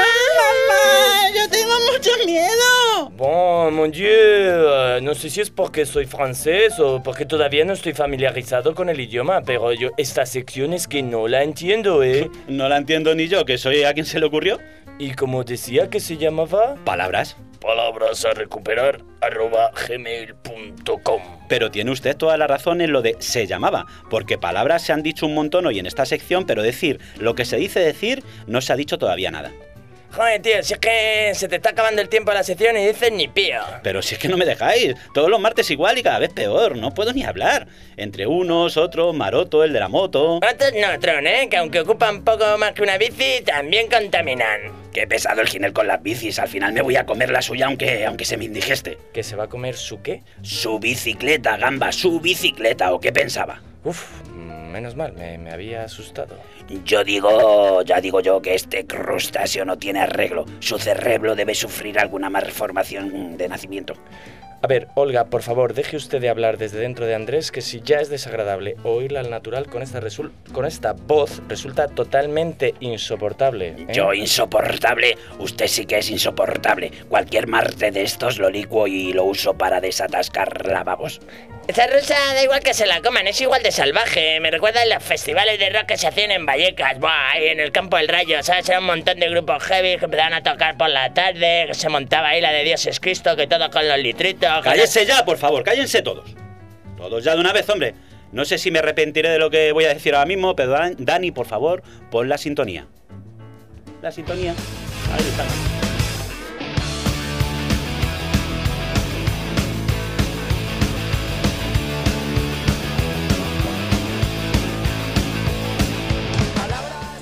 Speaker 15: ¡Mamá! ¡Yo tengo mucho miedo!
Speaker 4: Bon, mon Dieu, no sé si es porque soy francés o porque todavía no estoy familiarizado con el idioma, pero yo esta sección es que no la entiendo, ¿eh?
Speaker 7: No la entiendo ni yo, que soy a quien se le ocurrió.
Speaker 4: ¿Y cómo decía que se llamaba?
Speaker 7: Palabras.
Speaker 12: Palabras a recuperar, arroba gmail punto com.
Speaker 7: Pero tiene usted toda la razón en lo de se llamaba, porque palabras se han dicho un montón hoy en esta sección, pero decir lo que se dice decir no se ha dicho todavía nada.
Speaker 12: Joder, tío, si es que se te está acabando el tiempo de la sección y dices ni pío.
Speaker 7: Pero si es que no me dejáis, todos los martes igual y cada vez peor, no puedo ni hablar. Entre unos, otros, Maroto, el de la moto...
Speaker 12: Otros no, Tron, ¿eh? Que aunque ocupan poco más que una bici, también contaminan.
Speaker 11: Qué pesado el Ginel con las bicis, al final me voy a comer la suya aunque, aunque se me indigeste.
Speaker 4: ¿Que se va a comer su qué?
Speaker 11: Su bicicleta, gamba, su bicicleta, ¿o qué pensaba?
Speaker 4: Uf, menos mal, me, me había asustado.
Speaker 11: Yo digo, ya digo yo que este crustáceo no tiene arreglo. Su cerebro debe sufrir alguna malformación de nacimiento.
Speaker 4: A ver, Olga, por favor, deje usted de hablar desde dentro de Andrés, que si ya es desagradable oírla al natural con esta, resul- con esta voz, resulta totalmente insoportable, ¿eh?
Speaker 11: Yo insoportable, usted sí que es insoportable. Cualquier martes de estos lo licuo y lo uso para desatascar lavabos.
Speaker 12: Esa rusa da igual que se la coman, es igual de salvaje. Me recuerda a los festivales de rock que se hacían en Vallecas, buah, ahí en el Campo del Rayo, ¿sabes? Era un montón de grupos heavy que empezaban a tocar por la tarde, que se montaba ahí la de Dios es Cristo, que todo con los litritos.
Speaker 7: ¡Cállense ya, por favor! ¡Cállense todos! Todos ya de una vez, hombre. No sé si me arrepentiré de lo que voy a decir ahora mismo, pero Dani, por favor, pon la sintonía. La sintonía. Ahí está.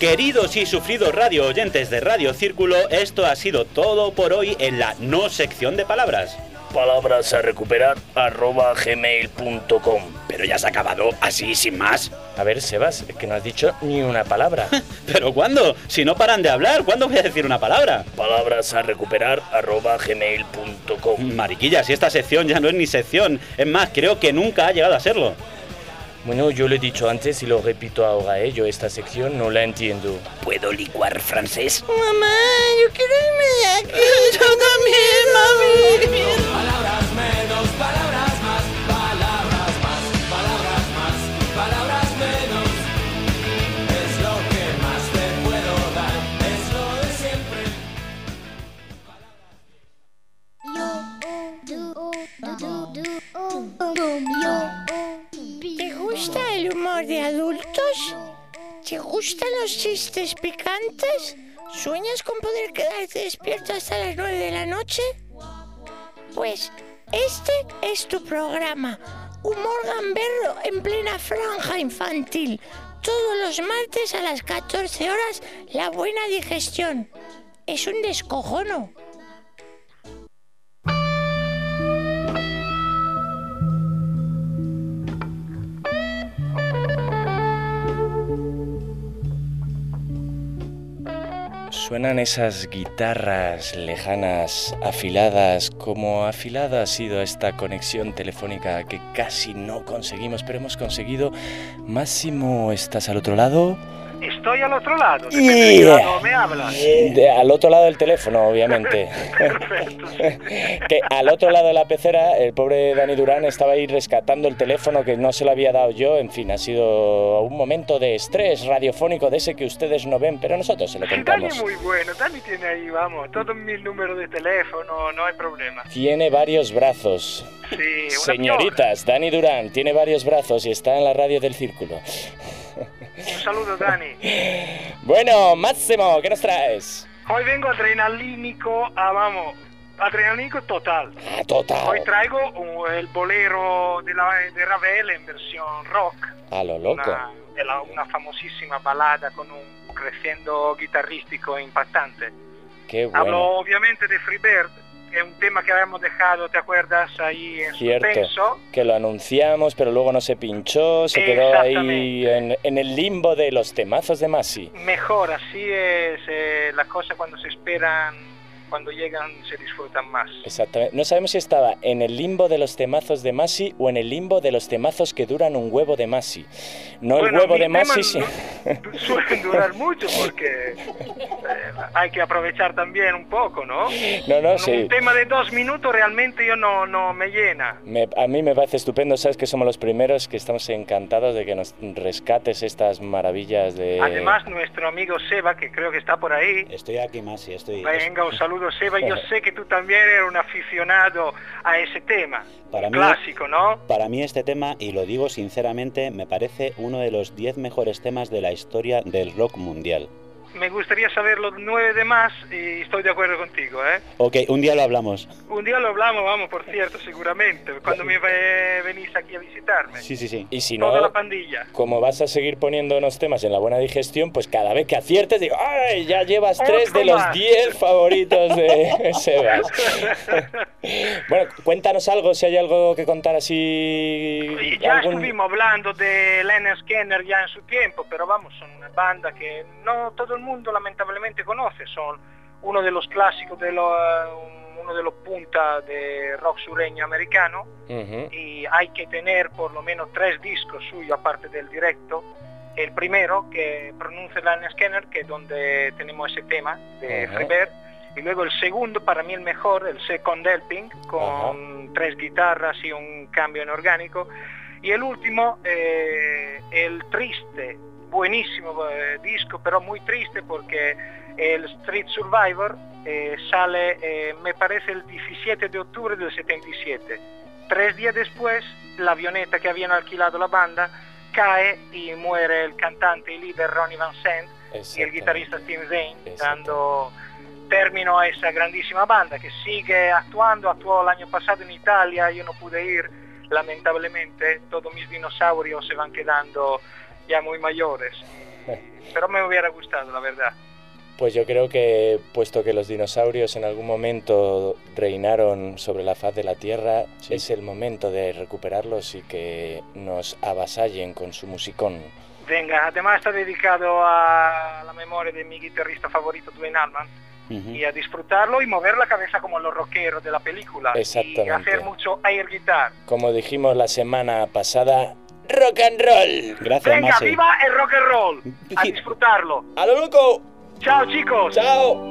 Speaker 7: Queridos y sufridos radio oyentes de Radio Círculo, esto ha sido todo por hoy en la no sección de palabras.
Speaker 12: Palabras a recuperar arroba gmail punto com.
Speaker 11: Pero ya se ha acabado así, sin más.
Speaker 4: A ver, Sebas, que no has dicho ni una palabra.
Speaker 7: ¿Pero cuándo? Si no paran de hablar, ¿cuándo voy a decir una palabra?
Speaker 12: Palabras a recuperar arroba gmail punto com.
Speaker 7: Mariquilla, si esta sección ya no es ni sección. Es más, creo que nunca ha llegado a serlo.
Speaker 4: Bueno, yo lo he dicho antes y lo repito ahora, ¿eh? Yo esta sección no la entiendo.
Speaker 11: ¿Puedo licuar francés?
Speaker 15: Mamá, yo quiero irme de aquí. Yo también, mami.
Speaker 16: Palabras menos, palabras más, palabras más, palabras más, palabras menos. Es lo que más te puedo dar, es lo de siempre.
Speaker 5: ¿Te gusta el humor de adultos? ¿Te gustan los chistes picantes? ¿Sueñas con poder quedarte despierto hasta las nueve de la noche? Pues este es tu programa, Humor Gamberro en plena franja infantil. Todos los martes a las catorce horas, La Buena Digestión. Es un descojono.
Speaker 4: Suenan esas guitarras lejanas, afiladas, como afilada ha sido esta conexión telefónica que casi no conseguimos, pero hemos conseguido. Máximo, ¿estás al otro lado?
Speaker 17: Estoy al otro lado. ¿De
Speaker 4: Yeah.
Speaker 17: qué lado me hablas?
Speaker 4: De, al otro lado del teléfono, obviamente. Que al otro lado de la pecera, el pobre Dani Durán estaba ahí rescatando el teléfono que no se lo había dado yo. En fin, ha sido un momento de estrés radiofónico de ese que ustedes no ven, pero nosotros se lo
Speaker 17: Dani
Speaker 4: contamos.
Speaker 17: es muy bueno, Dani tiene ahí, vamos, todos mis números de teléfono, no hay problema.
Speaker 4: Tiene varios brazos.
Speaker 17: Sí, una
Speaker 4: Señoritas, Dani Durán tiene varios brazos y está en la radio del Círculo.
Speaker 17: Un saludo, Dani.
Speaker 4: Bueno, Máximo, ¿qué nos traes?
Speaker 17: Hoy vengo adrenalínico, ah, vamos, adrenalínico total.
Speaker 4: Ah, total.
Speaker 17: Hoy traigo uh, el bolero de, la, de Ravel en versión rock.
Speaker 4: A lo loco.
Speaker 17: Una, de la- una famosísima balada con un crescendo guitarrístico impactante.
Speaker 4: Qué bueno.
Speaker 17: Hablo obviamente de Freebird, que es un tema que habíamos dejado, ¿te acuerdas? Ahí en
Speaker 4: Cierto,
Speaker 17: suspenso.
Speaker 4: que lo anunciamos, pero luego no se pinchó, se quedó ahí en, en el limbo de los temazos de Masi.
Speaker 17: Mejor, así es eh, la cosa cuando se esperan, cuando llegan se disfrutan más.
Speaker 4: Exactamente. No sabemos si estaba en el limbo de los temazos de Masi o en el limbo de los temazos que duran un huevo de Masi. No
Speaker 17: Bueno,
Speaker 4: el huevo
Speaker 17: mis
Speaker 4: de Masi,
Speaker 17: temas
Speaker 4: sí.
Speaker 17: du- suelen durar mucho porque eh, hay que aprovechar también un poco, ¿no?
Speaker 4: No, no,
Speaker 17: un,
Speaker 4: sí.
Speaker 17: un tema de dos minutos realmente yo no, no me llena.
Speaker 4: Me- a mí me parece estupendo, sabes que somos los primeros que estamos encantados de que nos rescates estas maravillas de...
Speaker 17: Además, nuestro amigo Seba, que creo que está por ahí.
Speaker 18: Estoy aquí, Masi, estoy...
Speaker 17: Venga, un saludo, Seba. Yo sé que tú también eres un aficionado a ese tema.
Speaker 18: Para
Speaker 17: Un
Speaker 18: mí,
Speaker 17: clásico, ¿no?
Speaker 18: Para mí este tema, y lo digo sinceramente, me parece uno de los diez mejores temas de la historia del rock mundial.
Speaker 17: Me gustaría saber los nueve demás y estoy de acuerdo contigo, ¿eh?
Speaker 18: Ok, un día lo hablamos.
Speaker 17: Un día lo hablamos, vamos, por cierto, seguramente, cuando me ve- venís aquí a visitarme.
Speaker 18: Sí, sí, sí.
Speaker 4: Y si
Speaker 17: Toda
Speaker 4: no,
Speaker 17: la pandilla.
Speaker 4: como vas a seguir poniéndonos temas en la buena digestión, pues cada vez que aciertes digo, ¡ay! Ya llevas tres
Speaker 17: Otro
Speaker 4: de los
Speaker 17: más.
Speaker 4: diez favoritos de Sebas. Bueno, cuéntanos algo, si hay algo que contar así...
Speaker 17: Y ya
Speaker 4: algún-
Speaker 17: estuvimos hablando de Leonard Skinner ya en su tiempo, pero vamos, son una banda que no todo el mundo lamentablemente conoce, son uno de los clásicos, de lo, uno de los puntas de rock sureño americano,
Speaker 4: Ujú.
Speaker 17: y hay que tener por lo menos tres discos suyos aparte del directo. El primero que pronuncia Leonard Skinner, que es donde tenemos ese tema de
Speaker 4: Ajá.
Speaker 17: Freebird, y luego el segundo, para mí el mejor, el Second Helping, con tres guitarras y un cambio en orgánico, y el último, eh, el triste, buenísimo eh, disco, pero muy triste porque el Street Survivor eh, sale, eh, me parece, el diecisiete de octubre del setenta y siete. Tres días después, la avioneta que habían alquilado la banda cae y muere el cantante y líder Ronnie Van Sant y el guitarrista Steve Zane, dando término a esa grandísima banda que sigue actuando. Actuó el año pasado en Italia, yo no pude ir, lamentablemente, todos mis dinosaurios se van quedando ya muy mayores. pero me hubiera gustado, la verdad.
Speaker 4: Pues yo creo que, puesto que los dinosaurios en algún momento reinaron sobre la faz de la Tierra, sí. es el momento de recuperarlos y que nos avasallen con su musicón.
Speaker 17: Venga, además está dedicado a la memoria de mi guitarrista favorito, Duane Allman, uh-huh. y a disfrutarlo y mover la cabeza como los rockeros de la película.
Speaker 4: Exactamente.
Speaker 17: Y hacer mucho air guitar.
Speaker 4: Como dijimos la semana pasada, rock and roll.
Speaker 18: Gracias,
Speaker 17: Venga,
Speaker 18: Masi.
Speaker 17: viva el rock and roll. A disfrutarlo.
Speaker 4: ¡A lo loco!
Speaker 17: Chao, chicos.
Speaker 4: Chao.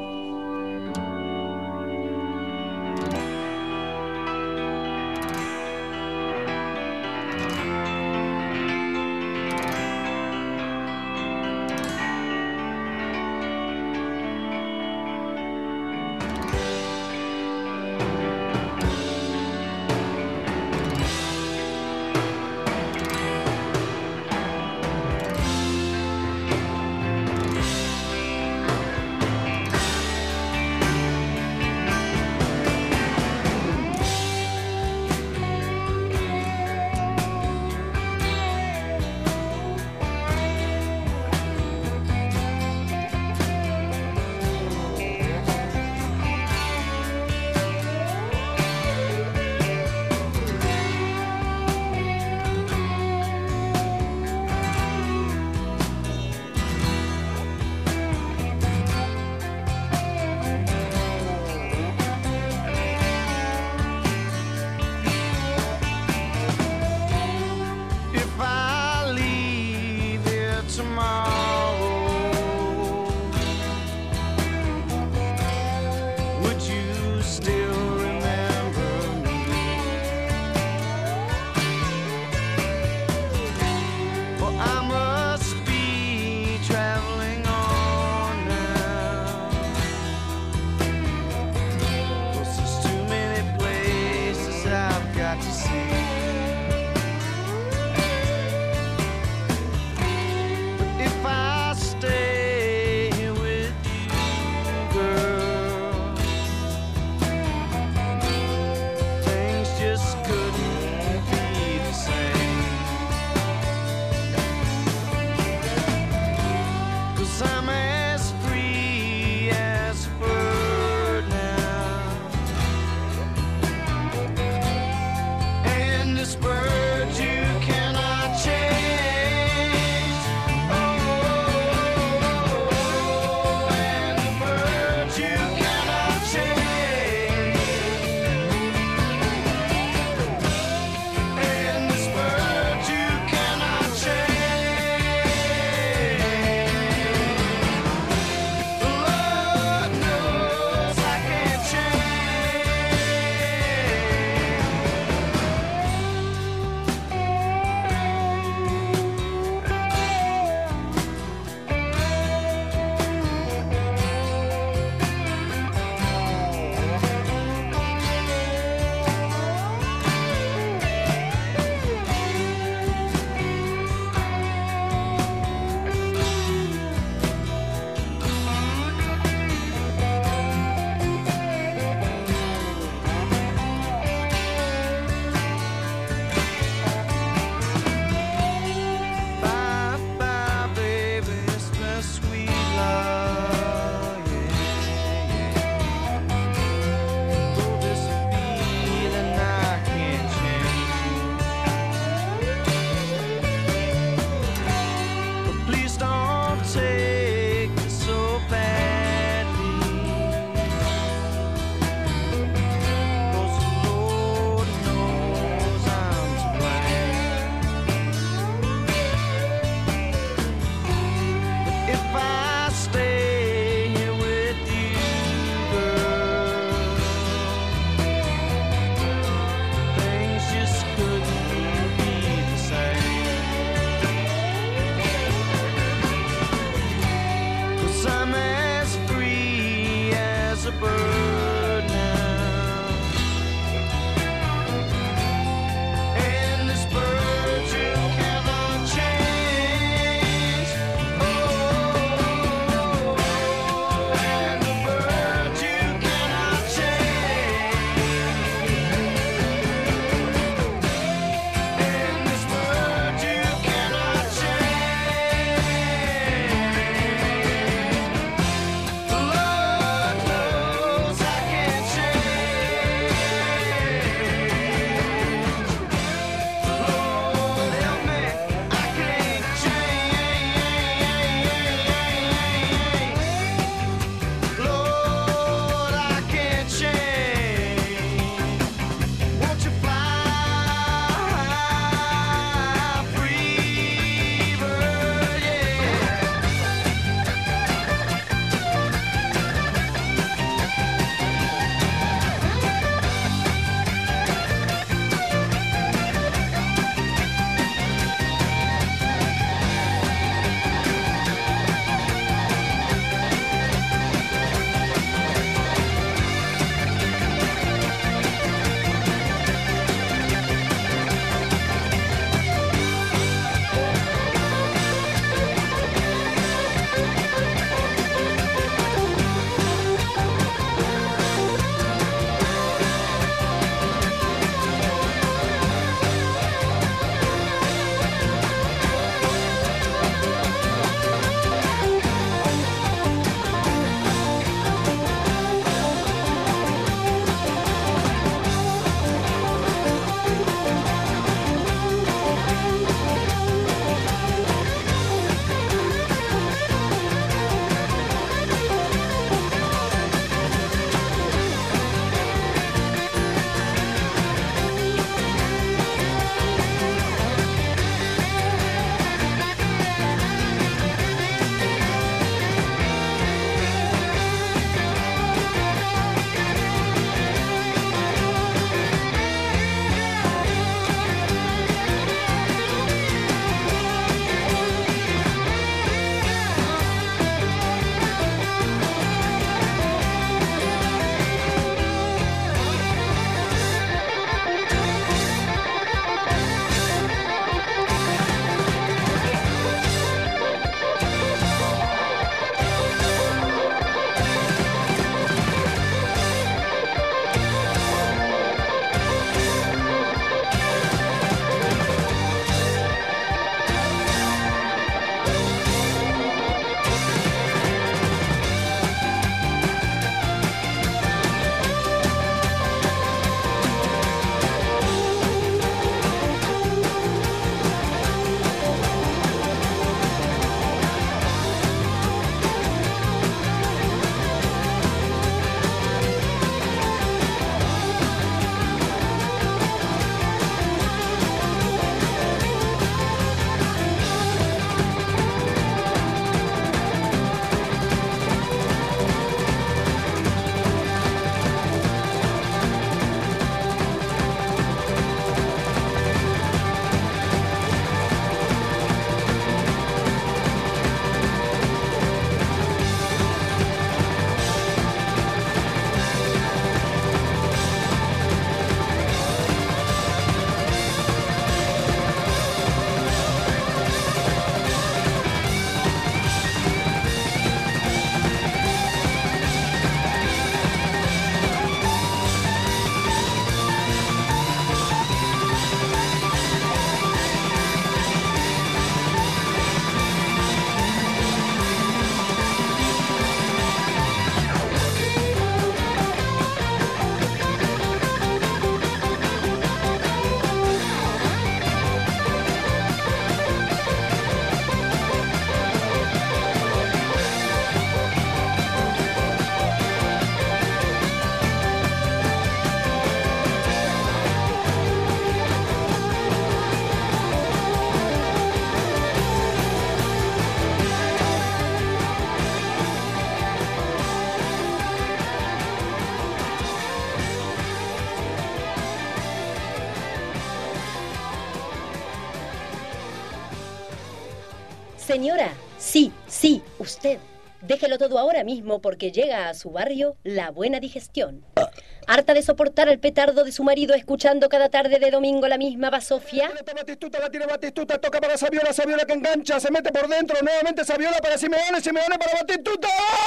Speaker 19: Señora, sí, sí, usted. Déjelo todo ahora mismo porque llega a su barrio la buena digestión. ¿Harta de soportar el petardo de su marido escuchando cada tarde de domingo la misma basofia?
Speaker 20: Batistuta, la tiene Batistuta, toca para Saviola, Saviola que engancha, se mete por dentro, nuevamente Saviola para Simeone, Simeone para Batistuta.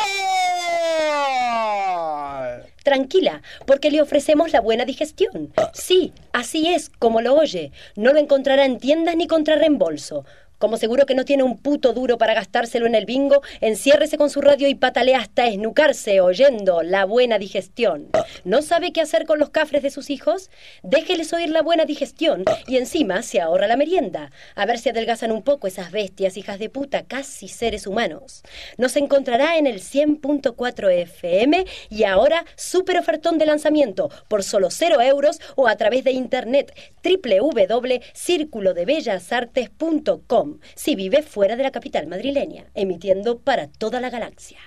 Speaker 19: Tranquila, porque le ofrecemos la buena digestión. Sí, así es, como lo oye. No lo encontrará en tiendas ni contra reembolso. Como seguro que no tiene un puto duro para gastárselo en el bingo, enciérrese con su radio y patalea hasta esnucarse oyendo la buena digestión. ¿No sabe qué hacer con los cafres de sus hijos? Déjeles oír la buena digestión y encima se ahorra la merienda. A ver si adelgazan un poco esas bestias, hijas de puta, casi seres humanos. Nos encontrará en el cien punto cuatro F M y ahora súper ofertón de lanzamiento por solo cero euros o a través de internet doble u doble u doble u punto círculo de bellas artes punto com. Si vive fuera de la capital madrileña, emitiendo para toda la galaxia.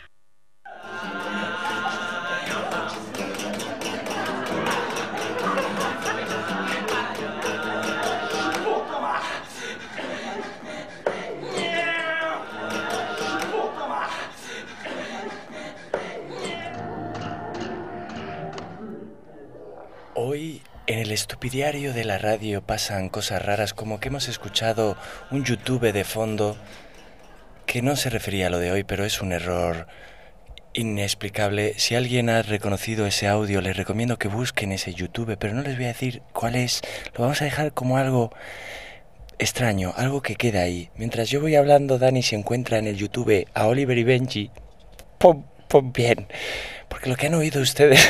Speaker 4: Hoy en el estupidiario de la radio pasan cosas raras, como que hemos escuchado un YouTube de fondo que no se refería a lo de hoy, pero es un error inexplicable. Si alguien ha reconocido ese audio, les recomiendo que busquen ese YouTube, pero no les voy a decir cuál es. Lo vamos a dejar como algo extraño, algo que queda ahí. Mientras yo voy hablando, Dani se encuentra en el YouTube a Oliver y Benji. Pum, pum, bien. Porque lo que han oído ustedes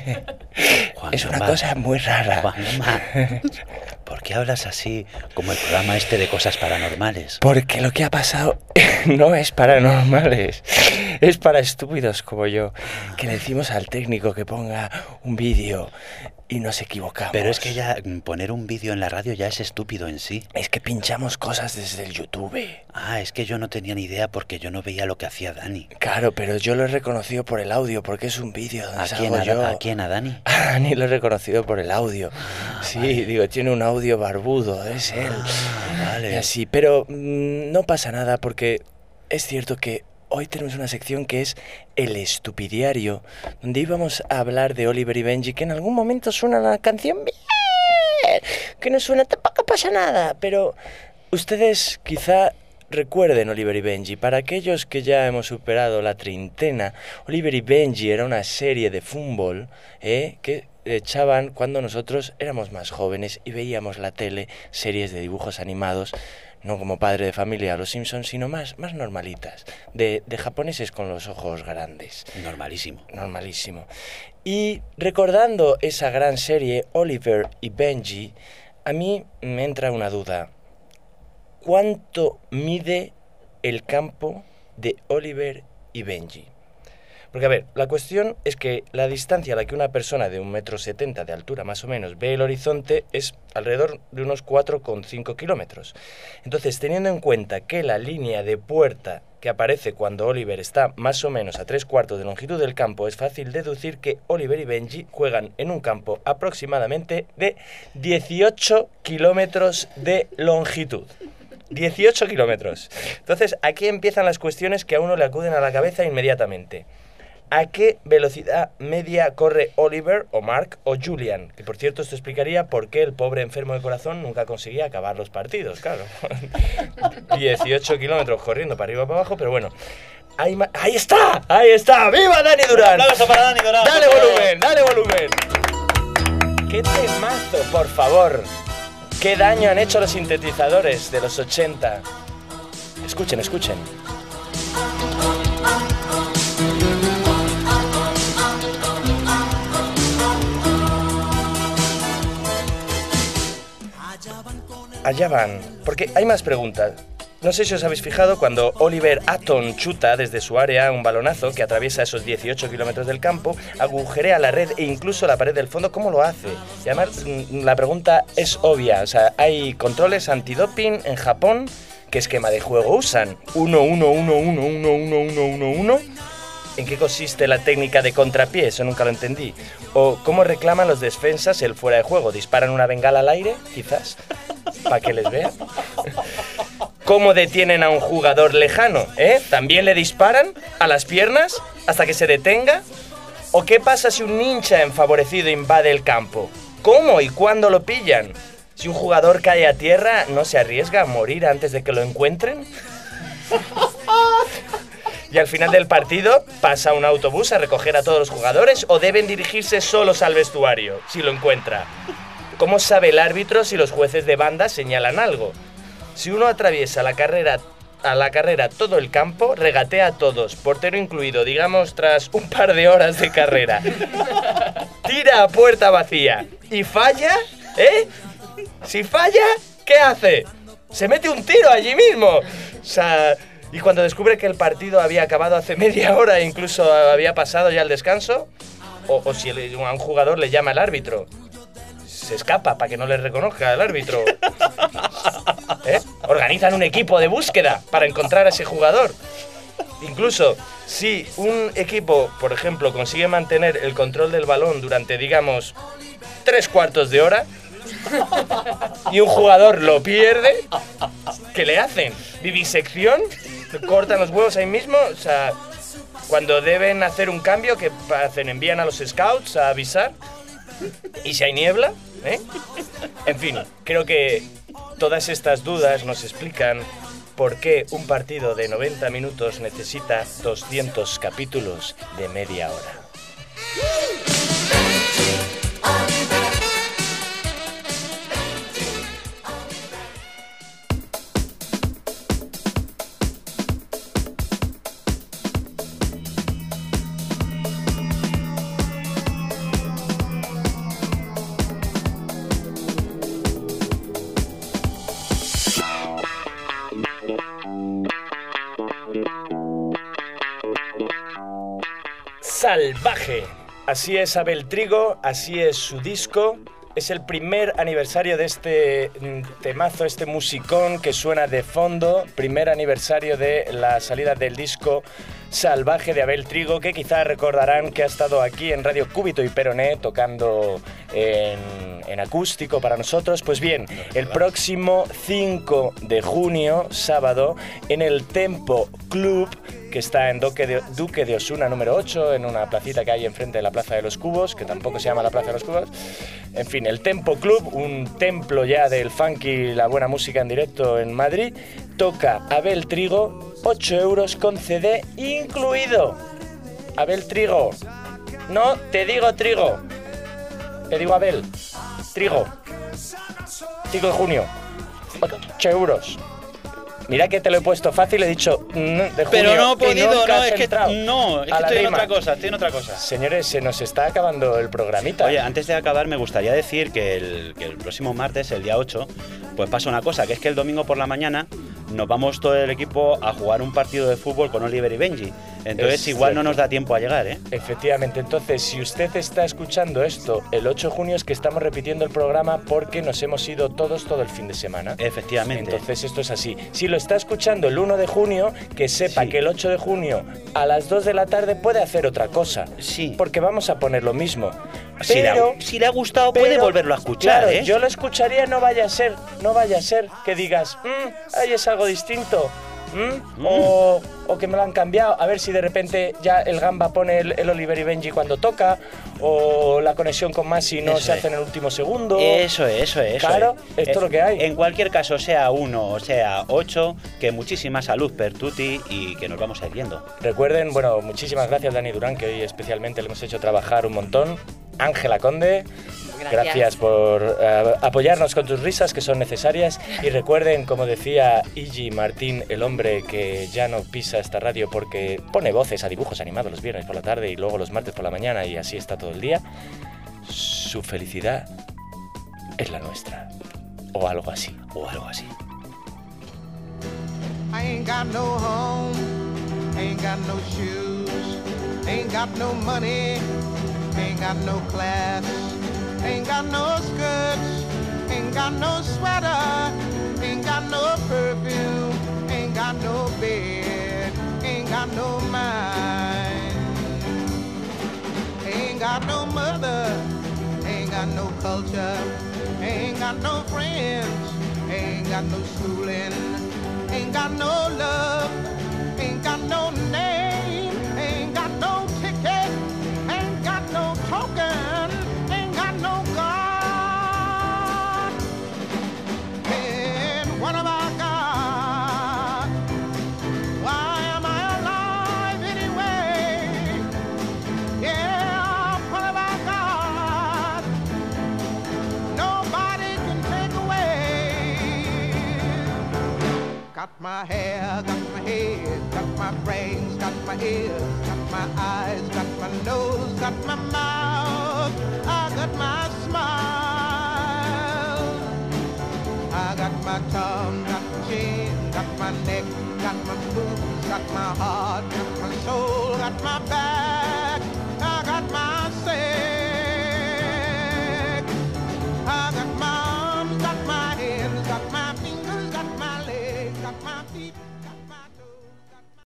Speaker 4: es una cosa muy rara.
Speaker 18: Juanma, ¿por qué hablas así como el programa este de cosas paranormales?
Speaker 4: Porque lo que ha pasado no es paranormales, es para estúpidos como yo, que le decimos al técnico que ponga un vídeo y nos equivocamos.
Speaker 18: Pero es que ya poner un vídeo en la radio ya es estúpido en sí.
Speaker 4: Es que pinchamos cosas desde el YouTube.
Speaker 18: Ah, es que yo no tenía ni idea porque yo no veía lo que hacía Dani.
Speaker 4: Claro, pero yo lo he reconocido por el audio, porque es un vídeo donde
Speaker 18: ¿A
Speaker 4: salgo
Speaker 18: quién, a,
Speaker 4: yo.
Speaker 18: ¿A quién, a Dani?
Speaker 4: A Dani lo he reconocido por el audio. Ah, sí, vale. Digo, tiene un audio barbudo, es él.
Speaker 18: Ah, vale.
Speaker 4: Y así, pero mmm, no pasa nada porque es cierto que hoy tenemos una sección que es El Estupidiario, donde íbamos a hablar de Oliver y Benji, que en algún momento suena la canción bien, que no suena, tampoco pasa nada, pero ustedes quizá recuerden Oliver y Benji. Para aquellos que ya hemos superado la treintena, Oliver y Benji era una serie de fútbol ¿eh? que echaban cuando nosotros éramos más jóvenes y veíamos la tele, series de dibujos animados, no como Padre de Familia o Los Simpsons, sino más, más normalitas, de, de japoneses con los ojos grandes.
Speaker 18: Normalísimo.
Speaker 4: Normalísimo. Y recordando esa gran serie, Oliver y Benji, a mí me entra una duda. ¿Cuánto mide el campo de Oliver y Benji? Porque, a ver, la cuestión es que la distancia a la que una persona de un metro setenta de altura, más o menos, ve el horizonte es alrededor de unos cuatro coma cinco kilómetros. Entonces, teniendo en cuenta que la línea de puerta que aparece cuando Oliver está más o menos a tres cuartos de longitud del campo, es fácil deducir que Oliver y Benji juegan en un campo aproximadamente de dieciocho kilómetros de longitud. dieciocho kilómetros. Entonces, aquí empiezan las cuestiones que a uno le acuden a la cabeza inmediatamente. ¿A qué velocidad media corre Oliver, o Mark, o Julian? Que, por cierto, esto explicaría por qué el pobre enfermo de corazón nunca conseguía acabar los partidos, claro. dieciocho kilómetros corriendo para arriba y para abajo, pero bueno. Ahí, ¡Ahí está! ¡Ahí está! ¡Viva Dani Durán!
Speaker 3: Un aplauso para Dani Durán.
Speaker 4: ¡Dale volumen! ¡Dale volumen! ¡Qué temazo, por favor! ¿Qué daño han hecho los sintetizadores de los ochenta? Escuchen, escuchen. Allá van, porque hay más preguntas. No sé si os habéis fijado cuando Oliver Atom chuta desde su área un balonazo que atraviesa esos dieciocho kilómetros del campo, agujerea la red e incluso la pared del fondo. ¿Cómo lo hace? Y además la pregunta es obvia. O sea, hay controles antidoping en Japón. ¿Qué esquema de juego usan? uno uno uno uno uno uno uno uno uno. ¿En qué consiste la técnica de contrapié? Eso nunca lo entendí. ¿O cómo reclaman los defensas el fuera de juego? ¿Disparan una bengala al aire, quizás? ¿Para que les vean? ¿Cómo detienen a un jugador lejano? ¿Eh? ¿También le disparan a las piernas hasta que se detenga? ¿O qué pasa si un ninja enfavorecido invade el campo? ¿Cómo y cuándo lo pillan? Si un jugador cae a tierra, ¿no se arriesga a morir antes de que lo encuentren? Y al final del partido, ¿pasa un autobús a recoger a todos los jugadores o deben dirigirse solos al vestuario, si lo encuentra? ¿Cómo sabe el árbitro si los jueces de banda señalan algo? Si uno atraviesa la carrera, a la carrera todo el campo, regatea a todos, portero incluido, digamos, tras un par de horas de carrera. Tira a puerta vacía y falla, ¿eh? Si falla, ¿qué hace? Se mete un tiro allí mismo. O sea, y cuando descubre que el partido había acabado hace media hora e incluso había pasado ya el descanso, o, o si el, a un jugador le llama el árbitro, se escapa para que no le reconozca el árbitro. ¿Eh? Organizan un equipo de búsqueda para encontrar a ese jugador. Incluso si un equipo, por ejemplo, consigue mantener el control del balón durante, digamos, tres cuartos de hora y un jugador lo pierde, ¿qué le hacen? ¿Vivisección? ¿Cortan los huevos ahí mismo? O sea, cuando deben hacer un cambio, ¿qué hacen? ¿Envían a los scouts a avisar? ¿Y si hay niebla? ¿Eh? En fin, creo que todas estas dudas nos explican por qué un partido de noventa minutos necesita doscientos capítulos de media hora. Salvaje. Así es Abel Trigo, así es su disco. Es el primer aniversario de este temazo, este musicón que suena de fondo. Primer aniversario de la salida del disco Salvaje de Abel Trigo, que quizá recordarán que ha estado aquí en Radio Cúbito y Peroné tocando en, en acústico para nosotros. Pues bien, el próximo cinco de junio, sábado, en el Tempo Club, que está en Duque de, Duque de Osuna número ocho, en una placita que hay enfrente de la Plaza de los Cubos, que tampoco se llama la Plaza de los Cubos. En fin, el Tempo Club, un templo ya del funk y la buena música en directo en Madrid, toca Abel Trigo, ocho euros con C D incluido. Abel Trigo. No, te digo Trigo. Te digo Abel. Trigo. cinco de junio. ocho euros. Mira que te lo he puesto fácil, he dicho mm, de junio.
Speaker 7: Pero no he podido, no, es que
Speaker 4: entrado
Speaker 7: no, es que estoy en otra cosa, estoy en otra cosa.
Speaker 4: Señores, se nos está acabando el programita.
Speaker 7: Oye, antes de acabar me gustaría decir que el, que el próximo martes, el día ocho, pues pasa una cosa, que es que el domingo por la mañana nos vamos todo el equipo a jugar un partido de fútbol con Oliver y Benji. Entonces
Speaker 4: Es
Speaker 7: igual
Speaker 4: cierto.
Speaker 7: no nos da tiempo a llegar, ¿eh?
Speaker 4: Efectivamente, entonces si usted está escuchando esto el ocho de junio es que estamos repitiendo el programa porque nos hemos ido todos todo el fin de semana.
Speaker 7: Efectivamente.
Speaker 4: Entonces esto es así. Si lo está escuchando el uno de junio, que sepa
Speaker 7: Sí.
Speaker 4: que el ocho de junio a las dos de la tarde puede hacer otra cosa.
Speaker 7: Sí.
Speaker 4: Porque vamos a poner lo mismo.
Speaker 7: Si le ha-
Speaker 4: Pero,
Speaker 7: si le ha gustado, puede
Speaker 4: pero,
Speaker 7: volverlo a escuchar,
Speaker 4: claro,
Speaker 7: ¿eh?
Speaker 4: yo lo escucharía, no vaya a ser, no vaya a ser que digas, mmm, ahí es algo distinto. ¿Mm? O, o que me lo han cambiado, a ver si de repente ya el Gamba pone el, el Oliver y Benji cuando toca, o la conexión con Masi no
Speaker 7: Eso
Speaker 4: se
Speaker 7: es.
Speaker 4: hace en el último segundo.
Speaker 7: Eso es, eso es. eso
Speaker 4: Claro,
Speaker 7: es.
Speaker 4: esto es lo que hay.
Speaker 7: En cualquier caso, sea uno o sea ocho, que muchísima salud per tutti y que nos vamos a ir viendo.
Speaker 4: Recuerden, bueno, muchísimas gracias Dani Durán, que hoy especialmente le hemos hecho trabajar un montón. Ángela Conde, gracias,
Speaker 8: Gracias.
Speaker 4: por eh, apoyarnos con tus risas que son necesarias. Y recuerden, como decía Iggy Martín, el hombre que ya no pisa esta radio porque pone voces a dibujos animados los viernes por la tarde y luego los martes por la mañana y así está todo el día, su felicidad es la nuestra. O algo así.
Speaker 7: O algo así.
Speaker 16: I ain't got no home, ain't got no shoes, ain't got no money, ain't got no class, ain't got no skirts, ain't got no sweater, ain't got no perfume, ain't got no bed, ain't got no mind, ain't got no mother, ain't got no culture, ain't got no friends, ain't got no schooling. Ain't got no love, ain't got no name, ain't got no ticket, ain't got no token, ain't got no God. And what have I got? Why am I alive anyway? Yeah, what have I got? Nobody can take away. Got my hair, got my head, got my brains, got my ears, got my eyes, got my nose, got my mouth, I got my smile. I got my tongue, got my chin, got my neck, got my boobs, got my heart, got my soul, got my back.